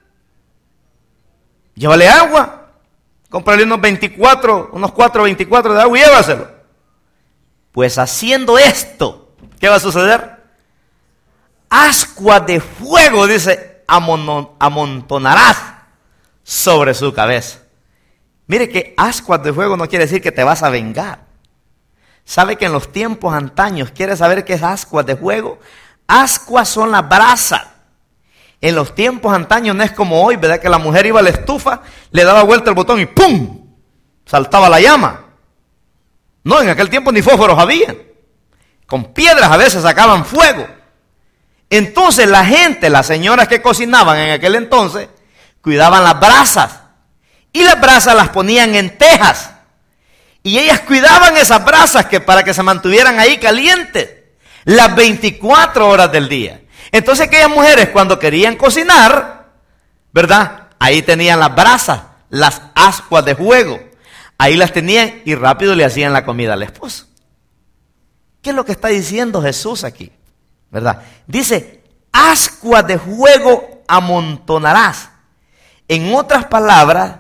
llévale agua. Cómprale unos veinticuatro, unos cuatro veinticuatro de agua y llévaselo. Pues haciendo esto, ¿qué va a suceder? Ascuas de fuego, dice, amontonarás sobre su cabeza. Mire que ascuas de fuego no quiere decir que te vas a vengar. ¿Sabe que en los tiempos antaños, quiere saber qué es ascuas de fuego? Ascuas son las brasas. En los tiempos antaños no es como hoy, ¿verdad? Que la mujer iba a la estufa, le daba vuelta el botón y ¡pum! Saltaba la llama. No, en aquel tiempo ni fósforos había. Con piedras a veces sacaban fuego. Entonces la gente, las señoras que cocinaban en aquel entonces, cuidaban las brasas. Y las brasas las ponían en tejas. Y ellas cuidaban esas brasas que para que se mantuvieran ahí calientes las veinticuatro horas del día. Entonces aquellas mujeres cuando querían cocinar, ¿verdad? Ahí tenían las brasas, las ascuas de fuego. Ahí las tenían y rápido le hacían la comida al esposo. ¿Qué es lo que está diciendo Jesús aquí? ¿Verdad? Dice, ascuas de fuego amontonarás. En otras palabras,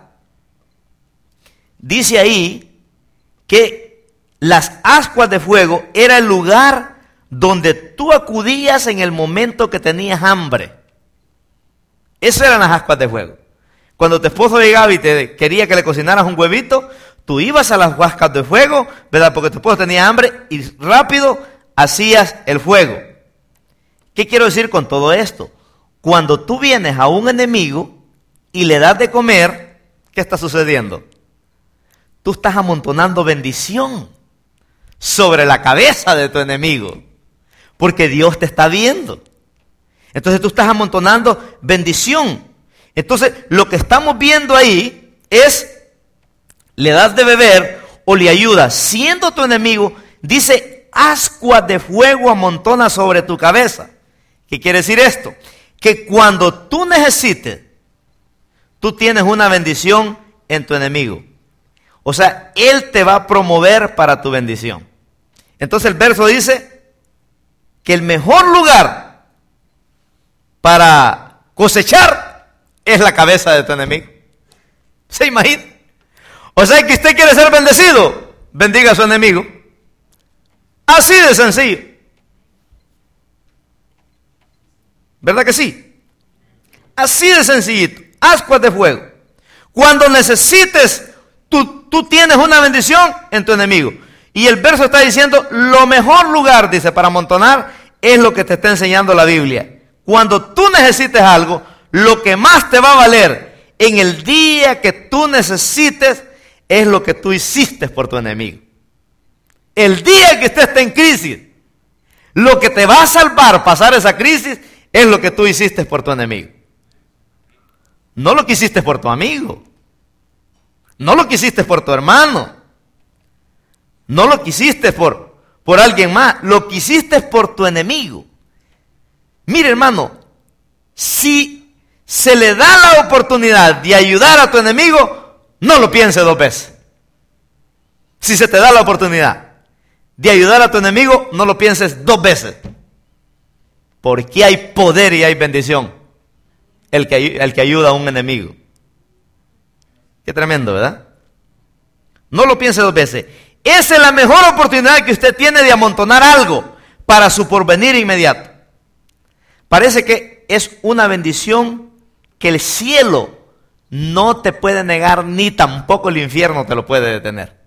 dice ahí que las ascuas de fuego era el lugar donde tú acudías en el momento que tenías hambre. Esas eran las ascuas de fuego. Cuando tu esposo llegaba y te quería que le cocinaras un huevito, tú ibas a las ascuas de fuego, ¿verdad? Porque tu esposo tenía hambre y rápido hacías el fuego. ¿Qué quiero decir con todo esto? Cuando tú vienes a un enemigo y le das de comer, ¿qué está sucediendo? Tú estás amontonando bendición sobre la cabeza de tu enemigo, porque Dios te está viendo. Entonces tú estás amontonando bendición. Entonces lo que estamos viendo ahí es, le das de beber o le ayudas, siendo tu enemigo, dice, ascuas de fuego amontona sobre tu cabeza. ¿Qué quiere decir esto? Que cuando tú necesites, tú tienes una bendición en tu enemigo. O sea, él te va a promover para tu bendición. Entonces el verso dice que el mejor lugar para cosechar es la cabeza de tu enemigo. ¿Se imagina? O sea que usted quiere ser bendecido, bendiga a su enemigo. Así de sencillo. ¿Verdad que sí? Así de sencillito. Ascuas de fuego. Cuando necesites, tú, tú tienes una bendición en tu enemigo. Y el verso está diciendo, lo mejor lugar, dice, para amontonar, es lo que te está enseñando la Biblia. Cuando tú necesites algo, lo que más te va a valer en el día que tú necesites, es lo que tú hiciste por tu enemigo. El día que usted esté en crisis, lo que te va a salvar pasar esa crisis, es lo que tú hiciste por tu enemigo. No lo que hiciste por tu amigo. No lo que hiciste por tu hermano. No lo que hiciste por, por alguien más. Lo que hiciste por tu enemigo. Mire, hermano, si se le da la oportunidad de ayudar a tu enemigo, no lo piense dos veces. Si se te da la oportunidad de ayudar a tu enemigo, no lo pienses dos veces. Porque hay poder y hay bendición el que, el que ayuda a un enemigo. Qué tremendo, ¿verdad? No lo piense dos veces. Esa es la mejor oportunidad que usted tiene de amontonar algo para su porvenir inmediato. Parece que es una bendición que el cielo no te puede negar, ni tampoco el infierno te lo puede detener.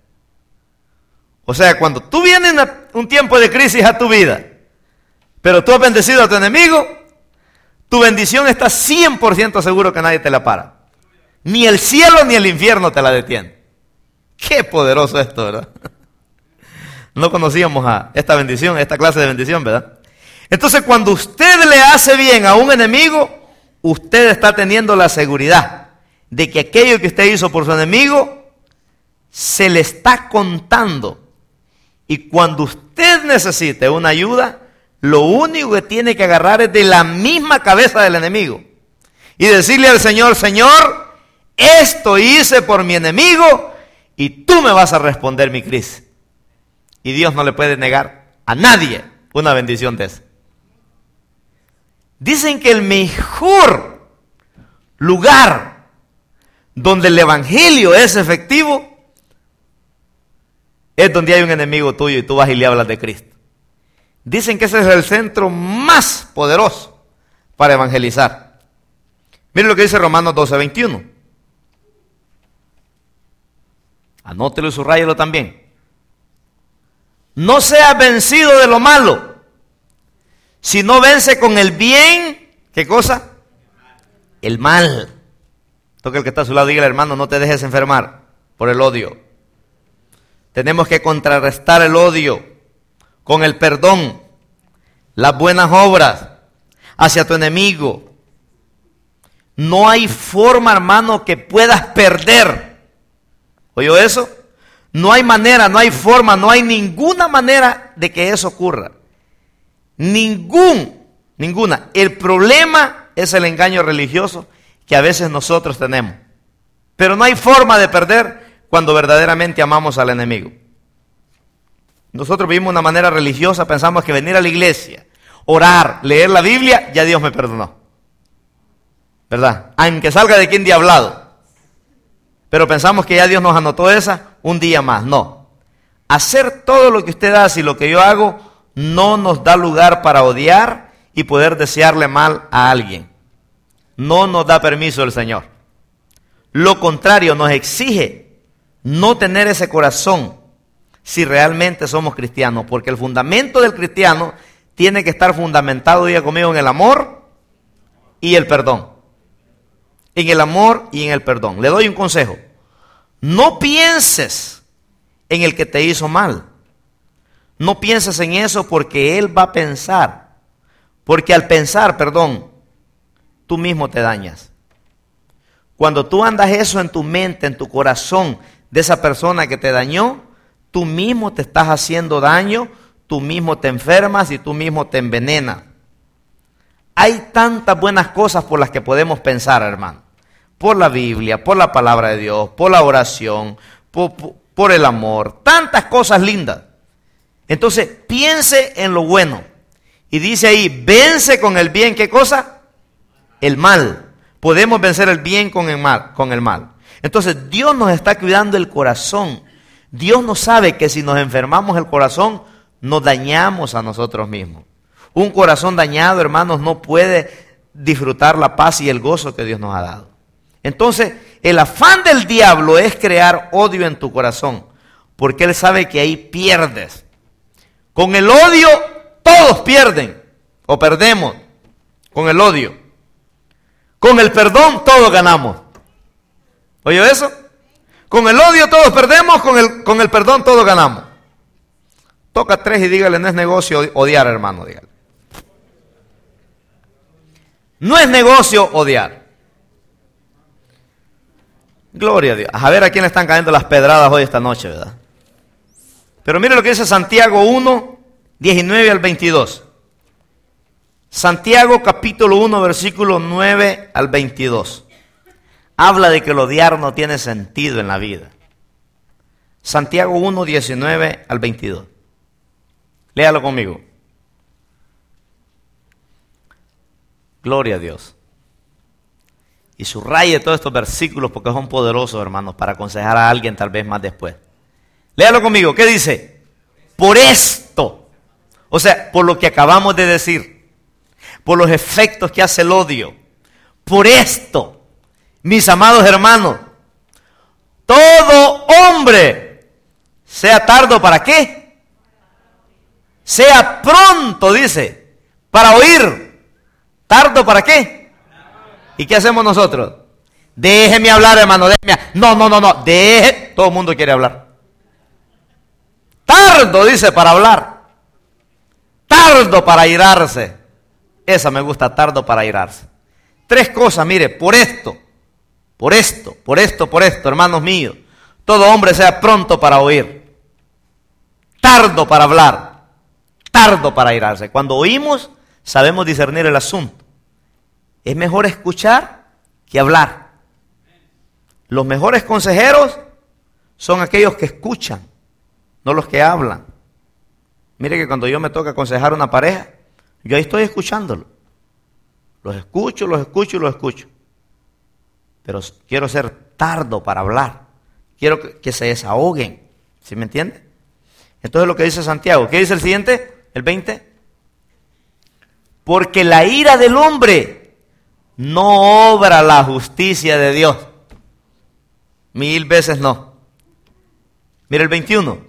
O sea, cuando tú vienes a un tiempo de crisis a tu vida, pero tú has bendecido a tu enemigo, tu bendición está cien por ciento seguro que nadie te la para. Ni el cielo ni el infierno te la detiene. Qué poderoso esto, ¿verdad? No conocíamos a esta bendición, esta clase de bendición, ¿verdad? Entonces, cuando usted le hace bien a un enemigo, usted está teniendo la seguridad de que aquello que usted hizo por su enemigo se le está contando. Y cuando usted necesite una ayuda, lo único que tiene que agarrar es de la misma cabeza del enemigo y decirle al Señor, Señor, esto hice por mi enemigo y tú me vas a responder mi crisis. Y Dios no le puede negar a nadie una bendición de esa. Dicen que el mejor lugar donde el evangelio es efectivo es donde hay un enemigo tuyo y tú vas y le hablas de Cristo. Dicen que ese es el centro más poderoso para evangelizar. Miren lo que dice Romanos doce, veintiuno. Anótelo y subrayelo también. No seas vencido de lo malo, sino vence con el bien. ¿Qué cosa? El mal. Toca el que está a su lado, dígale, hermano, no te dejes enfermar por el odio. Tenemos que contrarrestar el odio con el perdón, las buenas obras hacia tu enemigo. No hay forma, hermano, que puedas perder. ¿Oyó eso? No hay manera, no hay forma, no hay ninguna manera de que eso ocurra. Ningún, ninguna. El problema es el engaño religioso que a veces nosotros tenemos. Pero no hay forma de perder cuando verdaderamente amamos al enemigo. Nosotros vivimos de una manera religiosa, pensamos que venir a la iglesia, orar, leer la Biblia, ya Dios me perdonó. ¿Verdad? Aunque salga de aquí endiablado. Pero pensamos que ya Dios nos anotó esa un día más. No. Hacer todo lo que usted hace y lo que yo hago no nos da lugar para odiar y poder desearle mal a alguien. No nos da permiso el Señor. Lo contrario, nos exige no tener ese corazón si realmente somos cristianos, porque el fundamento del cristiano tiene que estar fundamentado, diga conmigo, en el amor y el perdón. En el amor y en el perdón. Le doy un consejo. No pienses en el que te hizo mal. No pienses en eso porque él va a pensar. Porque al pensar, perdón, tú mismo te dañas. Cuando tú andas eso en tu mente, en tu corazón, de esa persona que te dañó, tú mismo te estás haciendo daño, tú mismo te enfermas y tú mismo te envenenas. Hay tantas buenas cosas por las que podemos pensar, hermano. Por la Biblia, por la palabra de Dios, por la oración, por, por, por el amor. Tantas cosas lindas. Entonces, piense en lo bueno. Y dice ahí, vence con el bien, ¿qué cosa? El mal. Podemos vencer el bien con el mal, con el mal. Entonces, Dios nos está cuidando el corazón. Dios no sabe que si nos enfermamos el corazón, nos dañamos a nosotros mismos. Un corazón dañado, hermanos, no puede disfrutar la paz y el gozo que Dios nos ha dado. Entonces, el afán del diablo es crear odio en tu corazón, porque él sabe que ahí pierdes. Con el odio, todos pierden, o perdemos, con el odio. Con el perdón, todos ganamos. ¿Oyó eso? Con el odio todos perdemos, con el, con el perdón todos ganamos. Toca tres y dígale, no es negocio odiar, hermano, dígale. No es negocio odiar. Gloria a Dios. A ver a quién le están cayendo las pedradas hoy esta noche, ¿verdad? Pero mire lo que dice Santiago uno, diecinueve al veintidós. Santiago capítulo uno, versículo nueve al veintidós. Habla de que el odiar no tiene sentido en la vida. Santiago uno, diecinueve al veintidós. Léalo conmigo. Gloria a Dios. Y subraye todos estos versículos porque son poderosos, hermanos, para aconsejar a alguien tal vez más después. Léalo conmigo. ¿Qué dice? Por esto. O sea, por lo que acabamos de decir. Por los efectos que hace el odio. Por esto. Mis amados hermanos, todo hombre, sea tardo para qué, sea pronto, dice, para oír, tardo para qué. ¿Y qué hacemos nosotros? Déjeme hablar, hermano, déjeme. No, no, no, no, deje. Todo el mundo quiere hablar. Tardo, dice, para hablar. Tardo para airarse. Esa me gusta, tardo para airarse. Tres cosas, mire, por esto. Por esto, por esto, por esto, hermanos míos, todo hombre sea pronto para oír, tardo para hablar, tardo para airarse. Cuando oímos, sabemos discernir el asunto. Es mejor escuchar que hablar. Los mejores consejeros son aquellos que escuchan, no los que hablan. Mire que cuando yo me toca aconsejar a una pareja, yo ahí estoy escuchándolo. Los escucho, los escucho y los escucho. Pero quiero ser tardo para hablar. Quiero que, que se desahoguen. ¿Sí me entiende? Entonces lo que dice Santiago. ¿Qué dice el siguiente? El veinte. Porque la ira del hombre no obra la justicia de Dios. Mil veces no. Mira el veintiuno.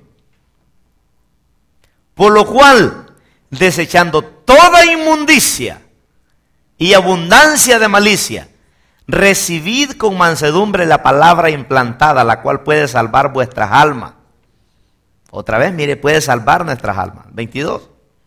Por lo cual, desechando toda inmundicia y abundancia de malicia, recibid con mansedumbre la palabra implantada, la cual puede salvar vuestras almas. Otra vez, mire, puede salvar nuestras almas. veintidós.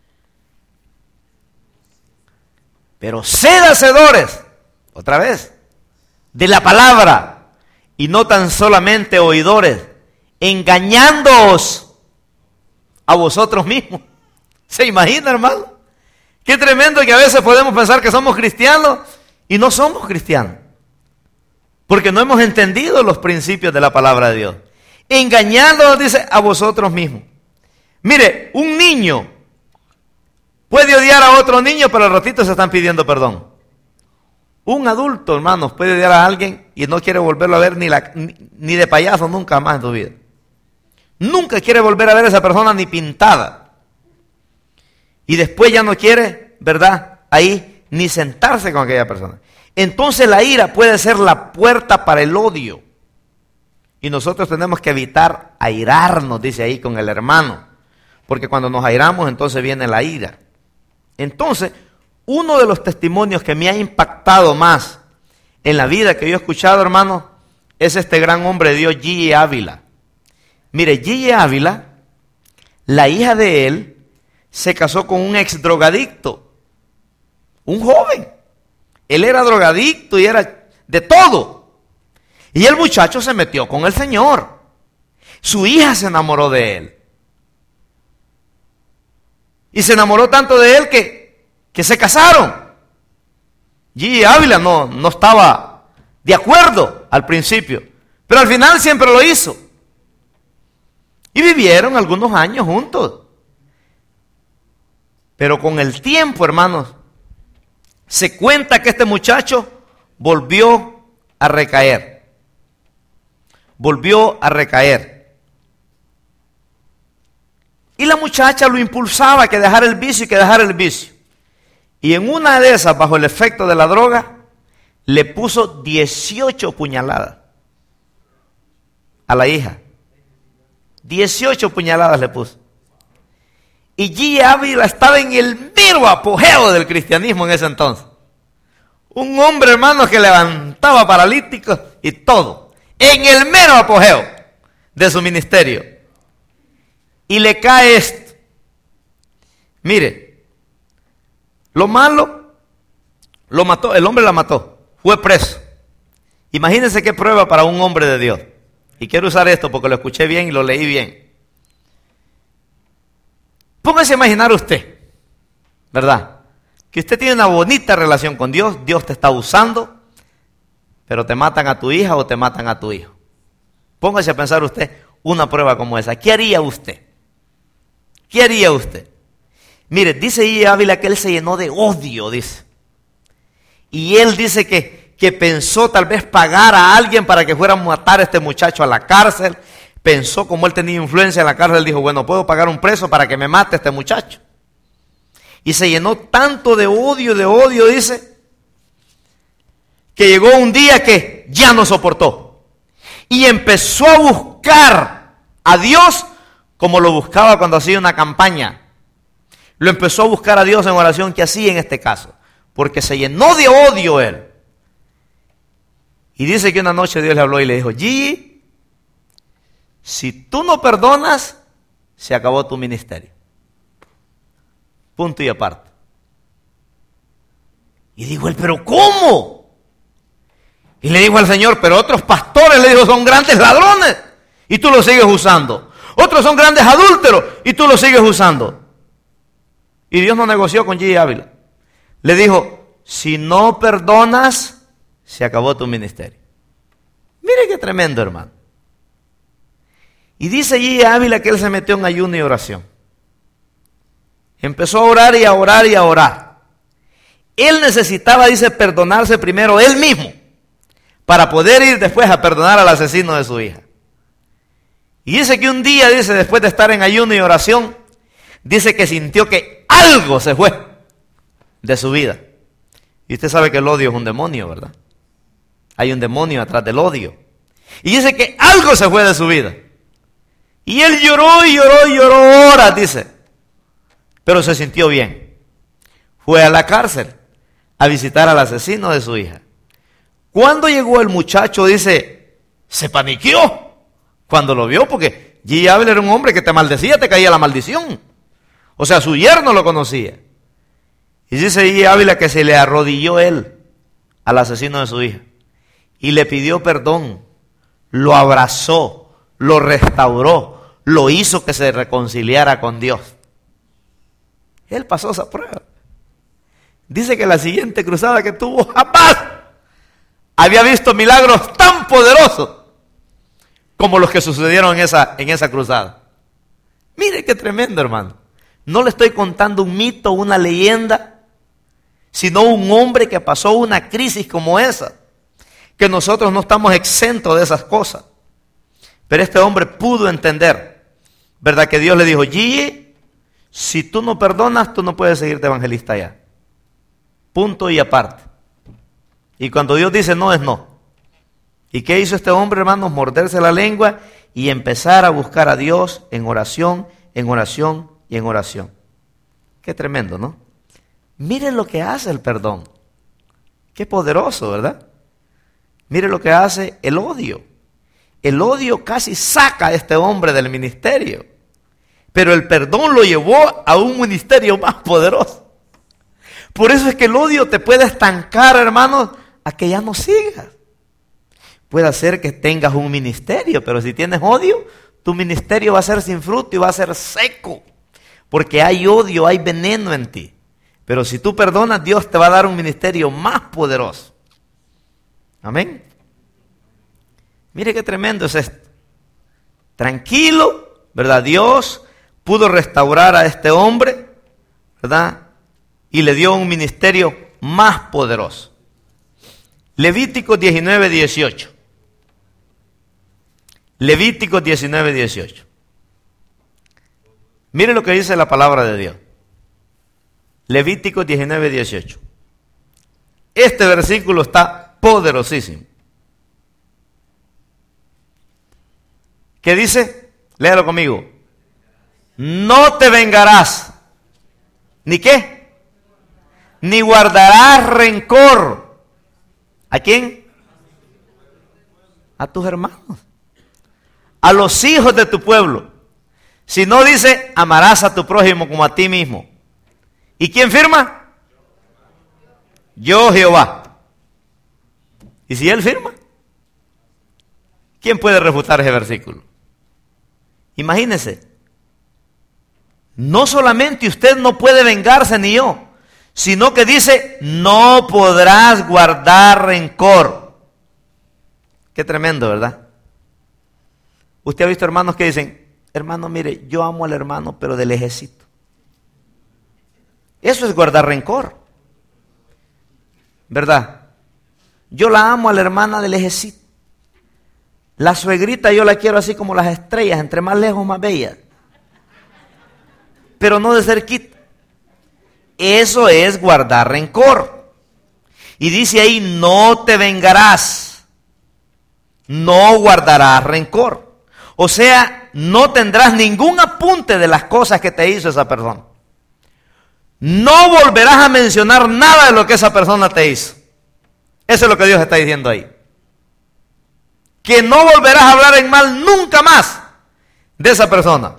Pero sed hacedores, otra vez, de la palabra, y no tan solamente oidores, engañándoos a vosotros mismos. ¿Se imagina, hermano? Qué tremendo que a veces podemos pensar que somos cristianos y no somos cristianos. Porque no hemos entendido los principios de la palabra de Dios. Engañándonos, dice, a vosotros mismos. Mire, un niño puede odiar a otro niño, pero al ratito se están pidiendo perdón. Un adulto, hermanos, puede odiar a alguien y no quiere volverlo a ver ni, la, ni, ni de payaso nunca más en su vida. Nunca quiere volver a ver a esa persona ni pintada. Y después ya no quiere, ¿verdad?, ahí ni sentarse con aquella persona. Entonces la ira puede ser la puerta para el odio. Y nosotros tenemos que evitar airarnos, dice ahí, con el hermano. Porque cuando nos airamos, entonces viene la ira. Entonces, uno de los testimonios que me ha impactado más en la vida que yo he escuchado, hermano, es este gran hombre de Dios, Gigi Ávila. Mire, Gigi Ávila, la hija de él, se casó con un ex drogadicto, un joven. Él era drogadicto y era de todo. Y el muchacho se metió con el Señor. Su hija se enamoró de él. Y se enamoró tanto de él que, que se casaron. Gigi Ávila no, no estaba de acuerdo al principio, pero al final siempre lo hizo. Y vivieron algunos años juntos. Pero con el tiempo, hermanos, se cuenta que este muchacho volvió a recaer. Volvió a recaer. Y la muchacha lo impulsaba a que dejara el vicio y que dejara el vicio. Y en una de esas, bajo el efecto de la droga, le puso dieciocho puñaladas a la hija. dieciocho puñaladas le puso. Y Gigi Ávila estaba en el mero apogeo del cristianismo en ese entonces. Un hombre, hermano, que levantaba paralíticos y todo. En el mero apogeo de su ministerio. Y le cae esto. Mire, lo malo, lo mató, el hombre la mató, fue preso. Imagínense qué prueba para un hombre de Dios. Y quiero usar esto porque lo escuché bien y lo leí bien. Póngase a imaginar usted, ¿verdad?, que usted tiene una bonita relación con Dios, Dios te está usando, pero te matan a tu hija o te matan a tu hijo. Póngase a pensar usted una prueba como esa. ¿Qué haría usted? ¿Qué haría usted? Mire, dice Gigi Ávila que él se llenó de odio, dice. Y él dice que, que pensó tal vez pagar a alguien para que fuera a matar a este muchacho a la cárcel. Pensó, como él tenía influencia en la cárcel, él dijo, bueno, puedo pagar un preso para que me mate este muchacho. Y se llenó tanto de odio, de odio, dice, que llegó un día que ya no soportó. Y empezó a buscar a Dios como lo buscaba cuando hacía una campaña. Lo empezó a buscar a Dios en oración, que hacía en este caso, porque se llenó de odio él. Y dice que una noche Dios le habló y le dijo, Gigi, si tú no perdonas, se acabó tu ministerio. Punto y aparte. Y dijo él, ¿pero cómo? Y le dijo al Señor, pero otros pastores, le dijo, son grandes ladrones y tú los sigues usando. Otros son grandes adúlteros y tú los sigues usando. Y Dios no negoció con Gigi Ávila. Le dijo, si no perdonas, se acabó tu ministerio. Mire qué tremendo, hermano. Y dice allí Ávila que él se metió en ayuno y oración. Empezó a orar y a orar y a orar. Él necesitaba, dice, perdonarse primero él mismo para poder ir después a perdonar al asesino de su hija. Y dice que un día, dice, después de estar en ayuno y oración, dice que sintió que algo se fue de su vida. Y usted sabe que el odio es un demonio, ¿verdad? Hay un demonio atrás del odio. Y dice que algo se fue de su vida. Y él lloró y lloró y lloró horas, dice. Pero se sintió bien. Fue a la cárcel a visitar al asesino de su hija. Cuando llegó el muchacho, dice, se paniqueó cuando lo vio, porque G. Ávila era un hombre que te maldecía, te caía la maldición. O sea, su yerno lo conocía. Y dice G. Ávila que se le arrodilló él al asesino de su hija y le pidió perdón, lo abrazó, lo restauró, lo hizo que se reconciliara con Dios. Él pasó esa prueba. Dice que la siguiente cruzada que tuvo, jamás había visto milagros tan poderosos como los que sucedieron en esa, en esa cruzada. Mire qué tremendo, hermano. No le estoy contando un mito, una leyenda, sino un hombre que pasó una crisis como esa, que nosotros no estamos exentos de esas cosas. Pero este hombre pudo entender, ¿verdad? Que Dios le dijo, Gigi, si tú no perdonas, tú no puedes seguirte evangelista allá. Punto y aparte. Y cuando Dios dice no, es no. ¿Y qué hizo este hombre, hermanos? Morderse la lengua y empezar a buscar a Dios en oración, en oración y en oración. Qué tremendo, ¿no? Miren lo que hace el perdón. Qué poderoso, ¿verdad? Miren lo que hace el odio. El odio casi saca a este hombre del ministerio. Pero el perdón lo llevó a un ministerio más poderoso. Por eso es que el odio te puede estancar, hermanos, a que ya no sigas. Puede hacer que tengas un ministerio, pero si tienes odio, tu ministerio va a ser sin fruto y va a ser seco. Porque hay odio, hay veneno en ti. Pero si tú perdonas, Dios te va a dar un ministerio más poderoso. Amén. Mire qué tremendo es esto. Tranquilo, ¿verdad? Dios pudo restaurar a este hombre, ¿verdad? Y le dio un ministerio más poderoso. Levítico diecinueve, dieciocho. Levítico diecinueve, dieciocho. Mire lo que dice la palabra de Dios. Levítico diecinueve, dieciocho. Este versículo está poderosísimo. ¿Qué dice? Léalo conmigo. No te vengarás. ¿Ni qué? Ni guardarás rencor. ¿A quién? A tus hermanos. A los hijos de tu pueblo. Si no dice, amarás a tu prójimo como a ti mismo. ¿Y quién firma? Yo, Jehová. ¿Y si él firma? ¿Quién puede refutar ese versículo? Imagínese. No solamente usted no puede vengarse ni yo, sino que dice, no podrás guardar rencor. Qué tremendo, ¿verdad? Usted ha visto hermanos que dicen, hermano, mire, yo amo al hermano, pero de lejecito. Eso es guardar rencor, ¿verdad? Yo la amo a la hermana de lejecito. La suegrita yo la quiero así como las estrellas, entre más lejos más bella. Pero no de cerquita. Eso es guardar rencor. Y dice ahí, no te vengarás. No guardarás rencor. O sea, no tendrás ningún apunte de las cosas que te hizo esa persona. No volverás a mencionar nada de lo que esa persona te hizo. Eso es lo que Dios está diciendo ahí. Que no volverás a hablar en mal nunca más de esa persona.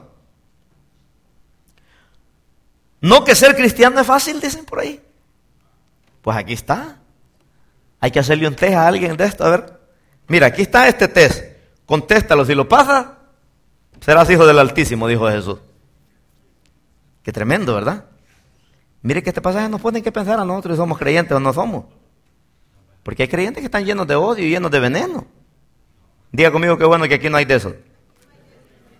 No que ser cristiano es fácil, dicen por ahí. Pues aquí está. Hay que hacerle un test a alguien de esto, a ver. Mira, aquí está este test. Contéstalo, si lo pasas, serás hijo del Altísimo, dijo Jesús. Qué tremendo, ¿verdad? Mire que este pasaje nos pone que pensar a nosotros si somos creyentes o no somos. Porque hay creyentes que están llenos de odio y llenos de veneno. Diga conmigo qué bueno que aquí no hay de eso.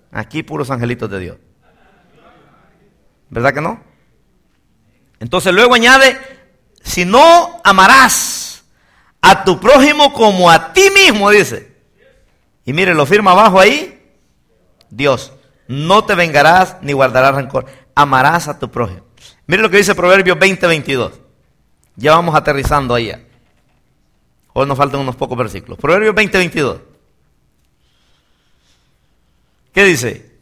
Aquí puros angelitos de Dios. ¿Verdad que no? Entonces luego añade, si no amarás a tu prójimo como a ti mismo, dice. Y mire, lo firma abajo ahí, Dios. No te vengarás ni guardarás rencor. Amarás a tu prójimo. Mire lo que dice Proverbios veinte, veintidós. Ya vamos aterrizando allá. Hoy nos faltan unos pocos versículos. Proverbios veinte, veintidós. ¿Qué dice?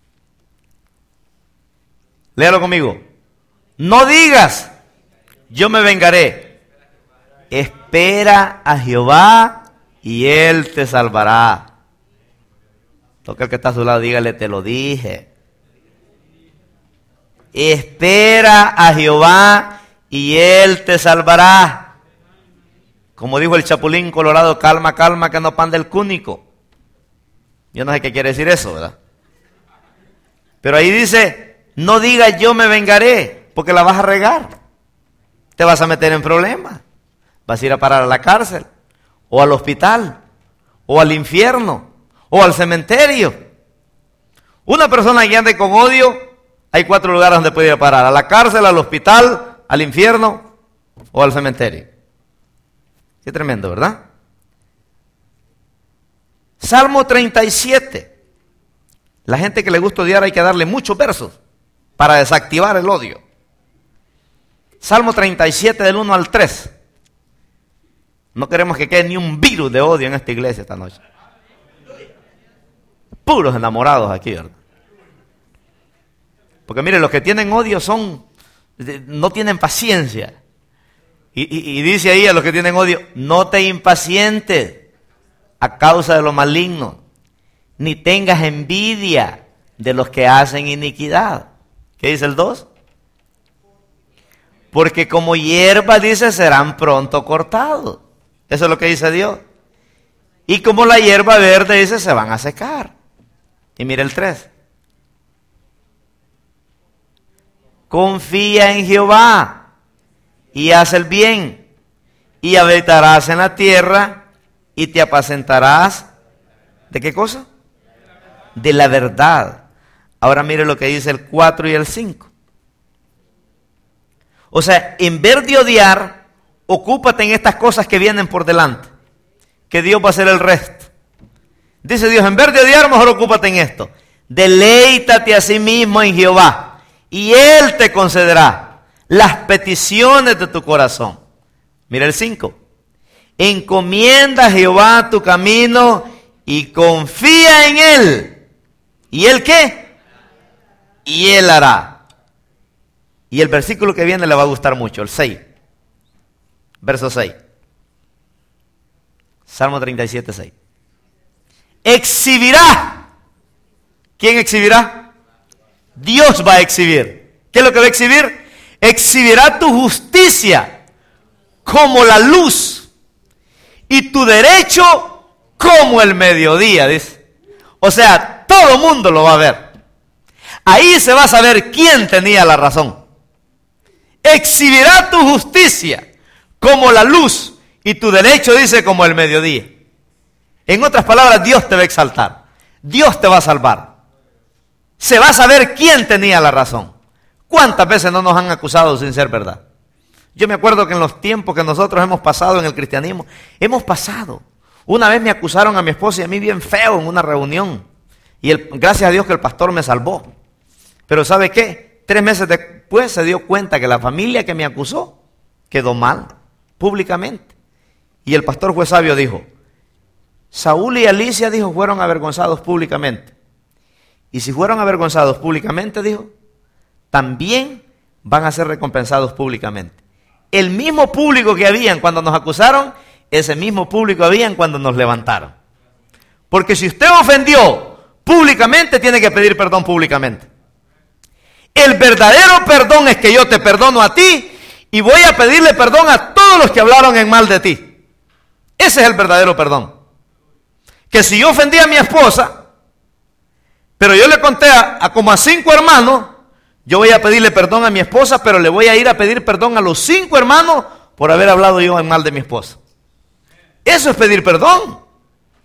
Léalo conmigo. No digas, yo me vengaré. Espera a Jehová y Él te salvará. Toca el que está a su lado, dígale, te lo dije. Espera a Jehová y Él te salvará. Como dijo el Chapulín Colorado, calma, calma, que no panda el cúnico. Yo no sé qué quiere decir eso, ¿verdad? Pero ahí dice, no digas yo me vengaré, porque la vas a regar. Te vas a meter en problemas. Vas a ir a parar a la cárcel, o al hospital, o al infierno, o al cementerio. Una persona que ande con odio, hay cuatro lugares donde puede ir a parar: a la cárcel, al hospital, al infierno o al cementerio. Qué tremendo, ¿verdad? Salmo treinta y siete. La gente que le gusta odiar hay que darle muchos versos para desactivar el odio. Salmo treinta y siete del uno al tres. No queremos que quede ni un virus de odio en esta iglesia esta noche. Puros enamorados aquí, ¿verdad? Porque mire, los que tienen odio son, no tienen paciencia. Y, y, y dice ahí a los que tienen odio, no te impacientes a causa de lo maligno, ni tengas envidia de los que hacen iniquidad. ¿Qué dice el dos? Porque como hierba, dice, serán pronto cortados. Eso es lo que dice Dios. Y como la hierba verde, dice, se van a secar. Y mire el tres. Confía en Jehová y haz el bien, y habitarás en la tierra y te apacentarás. ¿De qué cosa? De la verdad. Ahora mire lo que dice el cuatro y el cinco. O sea, en vez de odiar, ocúpate en estas cosas que vienen por delante, que Dios va a hacer el resto. Dice Dios, en vez de odiar, mejor ocúpate en esto. Deleítate a sí mismo en Jehová, y Él te concederá las peticiones de tu corazón. Mira el cinco. Encomienda a Jehová tu camino y confía en Él. ¿Y Él qué? Y Él hará. Y el versículo que viene le va a gustar mucho, el seis. Verso seis. Salmo treinta y siete, seis. Exhibirá. ¿Quién exhibirá? Dios va a exhibir. ¿Qué es lo que va a exhibir? Exhibirá tu justicia como la luz y tu derecho como el mediodía, dice. O sea, todo mundo lo va a ver. Ahí se va a saber quién tenía la razón. Exhibirá tu justicia como la luz y tu derecho, dice, como el mediodía. En otras palabras, Dios te va a exaltar. Dios te va a salvar. Se va a saber quién tenía la razón. ¿Cuántas veces no nos han acusado sin ser verdad? Yo me acuerdo que en los tiempos que nosotros hemos pasado en el cristianismo, hemos pasado. Una vez me acusaron a mi esposa y a mí bien feo en una reunión. Y el, gracias a Dios que el pastor me salvó. Pero ¿sabe qué? Tres meses después se dio cuenta que la familia que me acusó quedó mal, públicamente. Y el pastor juez sabio dijo, Saúl y Alicia, dijo, fueron avergonzados públicamente. Y si fueron avergonzados públicamente, dijo, también van a ser recompensados públicamente. El mismo público que habían cuando nos acusaron, ese mismo público habían cuando nos levantaron. Porque si usted ofendió públicamente, tiene que pedir perdón públicamente. El verdadero perdón es que yo te perdono a ti y voy a pedirle perdón a todos los que hablaron en mal de ti. Ese es el verdadero perdón. Que si yo ofendí a mi esposa, pero yo le conté a, a como a cinco hermanos, yo voy a pedirle perdón a mi esposa, pero le voy a ir a pedir perdón a los cinco hermanos por haber hablado yo en mal de mi esposa. Eso es pedir perdón.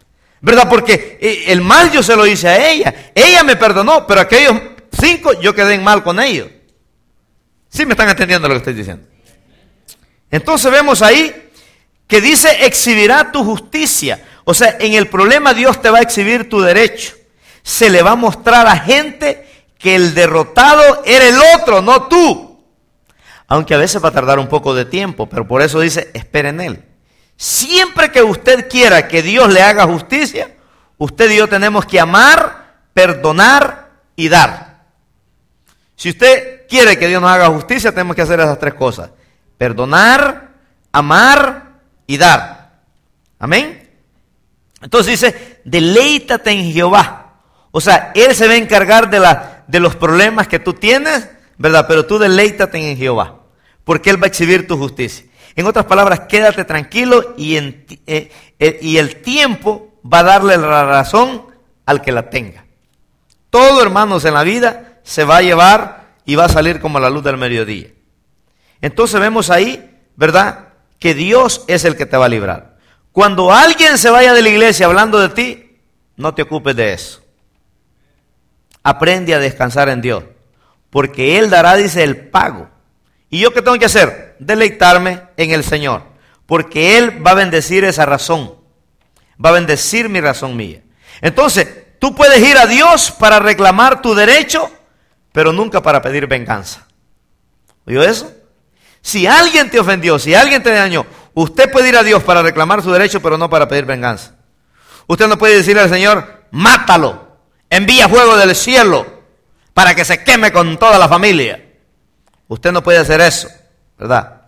¿verdad? Porque el mal yo se lo hice a ella. Ella me perdonó, pero aquellos cinco yo quedé en mal con ellos. ¿Sí me están entendiendo lo que estoy diciendo? Entonces vemos ahí que dice exhibirá tu justicia. O sea, en el problema Dios te va a exhibir tu derecho. Se le va a mostrar a gente que el derrotado era el otro, no tú. Aunque a veces va a tardar un poco de tiempo, pero por eso dice, espera en Él. Siempre que usted quiera que Dios le haga justicia, usted y yo tenemos que amar, perdonar y dar. Si usted quiere que Dios nos haga justicia, tenemos que hacer esas tres cosas. Perdonar, amar y dar. Amén. Entonces dice, deleítate en Jehová. O sea, Él se va a encargar de, la, de los problemas que tú tienes, ¿verdad? Pero tú deleítate en Jehová, porque Él va a exhibir tu justicia. En otras palabras, quédate tranquilo y, en, eh, eh, y el tiempo va a darle la razón al que la tenga. Todo, hermanos, en la vida se va a llevar y va a salir como la luz del mediodía. Entonces vemos ahí, ¿verdad?, que Dios es el que te va a librar. Cuando alguien se vaya de la iglesia hablando de ti, no te ocupes de eso. Aprende a descansar en Dios, porque Él dará, dice, el pago. ¿Y yo qué tengo que hacer? Deleitarme en el Señor, porque Él va a bendecir esa razón, va a bendecir mi razón mía. Entonces, tú puedes ir a Dios para reclamar tu derecho, pero nunca para pedir venganza. ¿Oyó eso? Si alguien te ofendió, si alguien te dañó, usted puede ir a Dios para reclamar su derecho, pero no para pedir venganza. Usted no puede decirle al Señor, mátalo, envía fuego del cielo para que se queme con toda la familia. Usted no puede hacer eso, ¿verdad?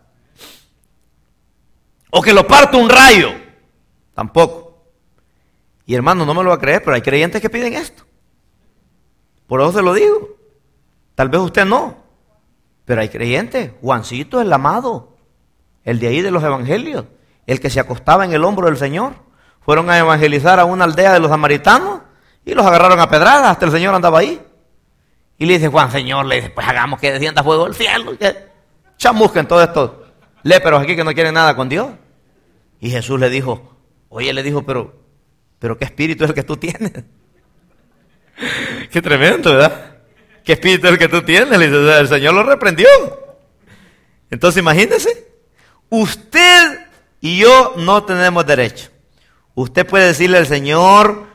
O que lo parta un rayo, tampoco. Y hermano, no me lo va a creer, pero hay creyentes que piden esto. Por eso se lo digo. Tal vez usted no, pero hay creyentes. Juancito, el amado, el de ahí de los evangelios, el que se acostaba en el hombro del Señor. Fueron a evangelizar a una aldea de los samaritanos y los agarraron a pedradas, hasta el Señor andaba ahí. Y le dice Juan, Señor, le dice, pues hagamos que descienda fuego del cielo. Que chamusquen todos estos léperos aquí que no quieren nada con Dios. Y Jesús le dijo, oye, le dijo, pero, pero ¿qué espíritu es el que tú tienes? Qué tremendo, ¿verdad? ¿Qué espíritu es el que tú tienes? Le dice, el Señor lo reprendió. Entonces imagínese, usted y yo no tenemos derecho. Usted puede decirle al Señor,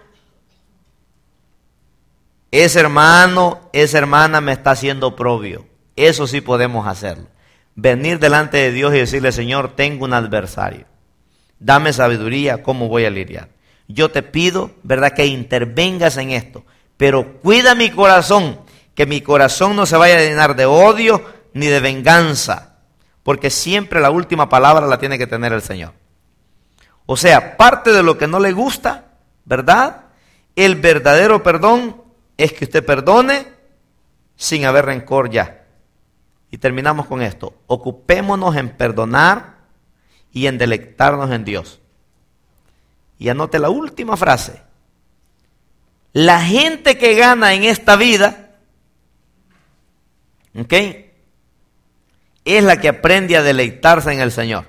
ese hermano, esa hermana me está haciendo oprobio. Eso sí podemos hacerlo. Venir delante de Dios y decirle, Señor, tengo un adversario. Dame sabiduría, ¿cómo voy a lidiar? Yo te pido, ¿verdad?, que intervengas en esto. Pero cuida mi corazón, que mi corazón no se vaya a llenar de odio ni de venganza. Porque siempre la última palabra la tiene que tener el Señor. O sea, parte de lo que no le gusta, ¿verdad? El verdadero perdón es que usted perdone sin haber rencor ya. Y terminamos con esto. Ocupémonos en perdonar y en deleitarnos en Dios. Y anote la última frase. La gente que gana en esta vida, ¿ok?, es la que aprende a deleitarse en el Señor.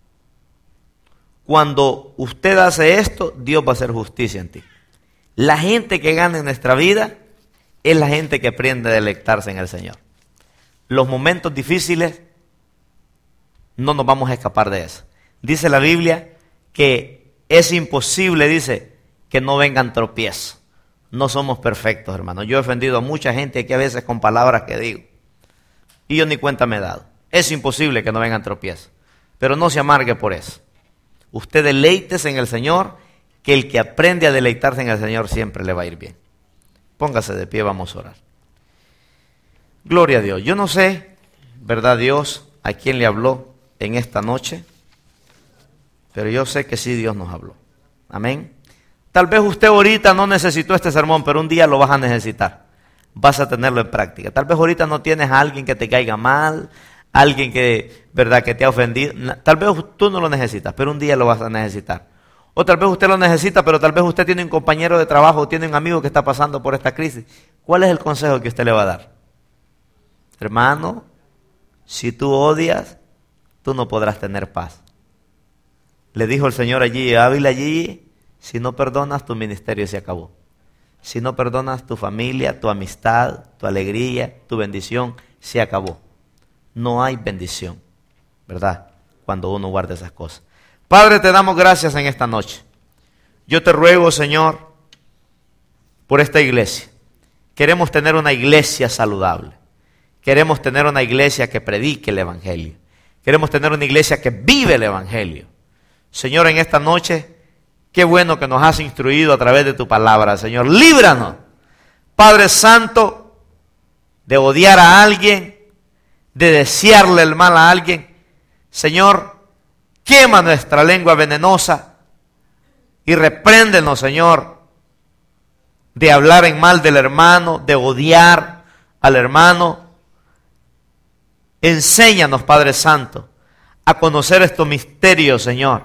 Cuando usted hace esto, Dios va a hacer justicia en ti. La gente que gana en nuestra vida es la gente que aprende a deleitarse en el Señor. Los momentos difíciles no nos vamos a escapar de eso. Dice la Biblia que es imposible, dice, que no vengan tropiezos. No somos perfectos, hermano. Yo he ofendido a mucha gente aquí a veces con palabras que digo. Y yo ni cuenta me he dado. Es imposible que no vengan tropiezos. Pero no se amargue por eso. Usted deleítese en el Señor, que el que aprende a deleitarse en el Señor siempre le va a ir bien. Póngase de pie, vamos a orar. Gloria a Dios. Yo no sé, ¿verdad, Dios, a quién le habló en esta noche? Pero yo sé que sí, Dios nos habló. Amén. Tal vez usted ahorita no necesitó este sermón, pero un día lo vas a necesitar. Vas a tenerlo en práctica. Tal vez ahorita no tienes a alguien que te caiga mal, alguien que, ¿verdad?, que te ha ofendido. Tal vez tú no lo necesitas, pero un día lo vas a necesitar. O tal vez usted lo necesita, pero tal vez usted tiene un compañero de trabajo, tiene un amigo que está pasando por esta crisis. ¿Cuál es el consejo que usted le va a dar? Hermano, si tú odias, tú no podrás tener paz. Le dijo el Señor allí, hábil allí, Si no perdonas, tu ministerio se acabó. Si no perdonas, tu familia, tu amistad, tu alegría, tu bendición se acabó. No hay bendición, ¿verdad? Cuando uno guarda esas cosas. Padre, te damos gracias en esta noche. Yo te ruego, Señor, por esta iglesia. Queremos tener una iglesia saludable. Queremos tener una iglesia que predique el evangelio. Queremos tener una iglesia que vive el evangelio. Señor, en esta noche, qué bueno que nos has instruido a través de tu palabra, Señor. Líbranos, Padre Santo, de odiar a alguien, de desearle el mal a alguien. Señor, quema nuestra lengua venenosa y repréndenos, Señor, de hablar en mal del hermano, de odiar al hermano. Enséñanos, Padre Santo, a conocer estos misterios, Señor.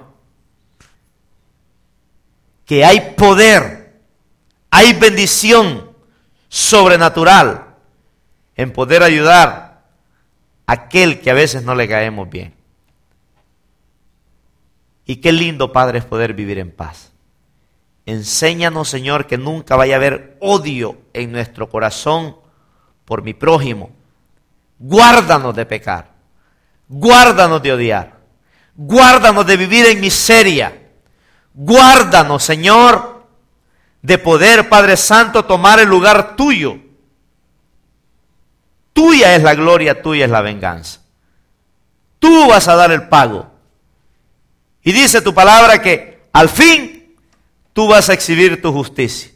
Que hay poder, hay bendición sobrenatural en poder ayudar a aquel que a veces no le caemos bien. Y qué lindo, Padre, es poder vivir en paz. Enséñanos, Señor, que nunca vaya a haber odio en nuestro corazón por mi prójimo. Guárdanos de pecar. Guárdanos de odiar. Guárdanos de vivir en miseria. Guárdanos, Señor, de poder, Padre Santo, tomar el lugar tuyo. Tuya es la gloria, tuya es la venganza. Tú vas a dar el pago. Y dice tu palabra que al fin tú vas a exhibir tu justicia.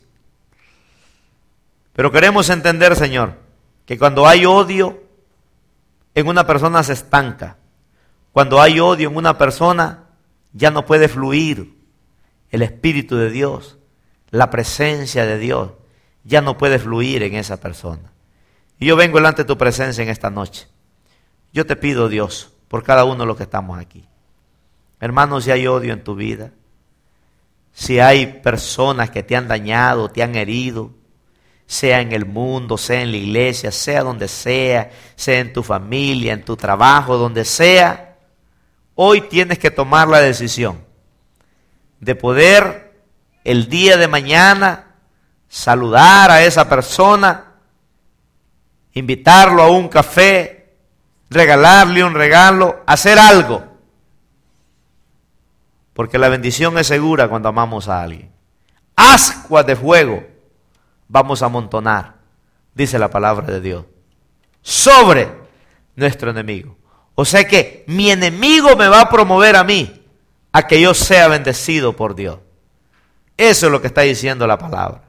Pero queremos entender, Señor, que cuando hay odio en una persona se estanca. Cuando hay odio en una persona ya no puede fluir el Espíritu de Dios, la presencia de Dios ya no puede fluir en esa persona. Y yo vengo delante de tu presencia en esta noche. Yo te pido, Dios, por cada uno de los que estamos aquí. Hermanos, si hay odio en tu vida, si hay personas que te han dañado, te han herido, sea en el mundo, sea en la iglesia, sea donde sea, sea en tu familia, en tu trabajo, donde sea, hoy tienes que tomar la decisión de poder el día de mañana saludar a esa persona, invitarlo a un café, regalarle un regalo, hacer algo. Porque la bendición es segura cuando amamos a alguien. Ascuas de fuego vamos a amontonar, dice la palabra de Dios, sobre nuestro enemigo. O sea que mi enemigo me va a promover a mí a que yo sea bendecido por Dios. Eso es lo que está diciendo la palabra.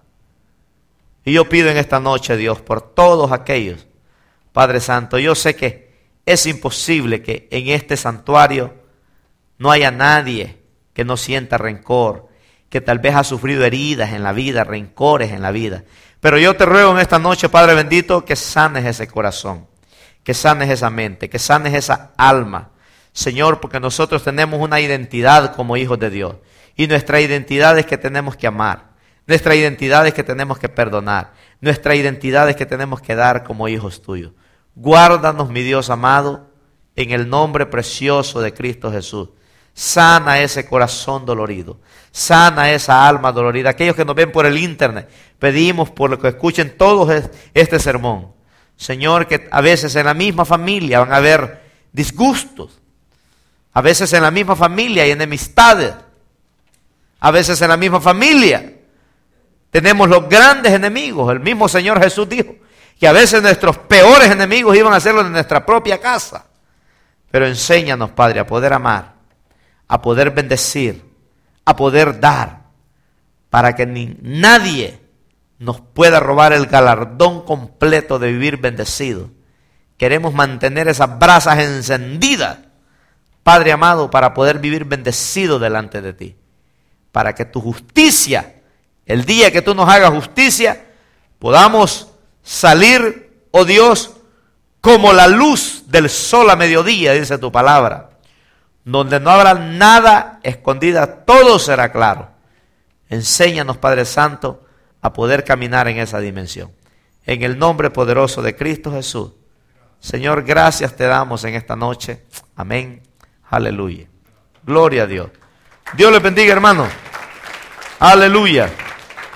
Y yo pido en esta noche, Dios, por todos aquellos, Padre Santo, yo sé que es imposible que en este santuario no haya nadie que no sienta rencor, que tal vez ha sufrido heridas en la vida, rencores en la vida. Pero yo te ruego en esta noche, Padre bendito, que sanes ese corazón, que sanes esa mente, que sanes esa alma. Señor, porque nosotros tenemos una identidad como hijos de Dios. Y nuestra identidad es que tenemos que amar. Nuestra identidad es que tenemos que perdonar. Nuestra identidad es que tenemos que dar como hijos tuyos. Guárdanos, mi Dios amado, en el nombre precioso de Cristo Jesús. Sana ese corazón dolorido. Sana esa alma dolorida. Aquellos que nos ven por el internet, pedimos por lo que escuchen todos este sermón. Señor, que a veces en la misma familia van a haber disgustos. A veces en la misma familia hay enemistades. A veces en la misma familia tenemos los grandes enemigos. El mismo Señor Jesús dijo que a veces nuestros peores enemigos iban a ser los de nuestra propia casa. Pero enséñanos, Padre, a poder amar, a poder bendecir, a poder dar, para que ni nadie nos pueda robar el galardón completo de vivir bendecido. Queremos mantener esas brasas encendidas, Padre amado, para poder vivir bendecido delante de ti. Para que tu justicia, el día que tú nos hagas justicia, podamos salir, oh Dios, como la luz del sol a mediodía, dice tu palabra. Donde no habrá nada escondida, todo será claro. Enséñanos, Padre Santo, a poder caminar en esa dimensión. En el nombre poderoso de Cristo Jesús. Señor, gracias te damos en esta noche. Amén. Aleluya. Gloria a Dios. Dios les bendiga, hermanos. Aleluya.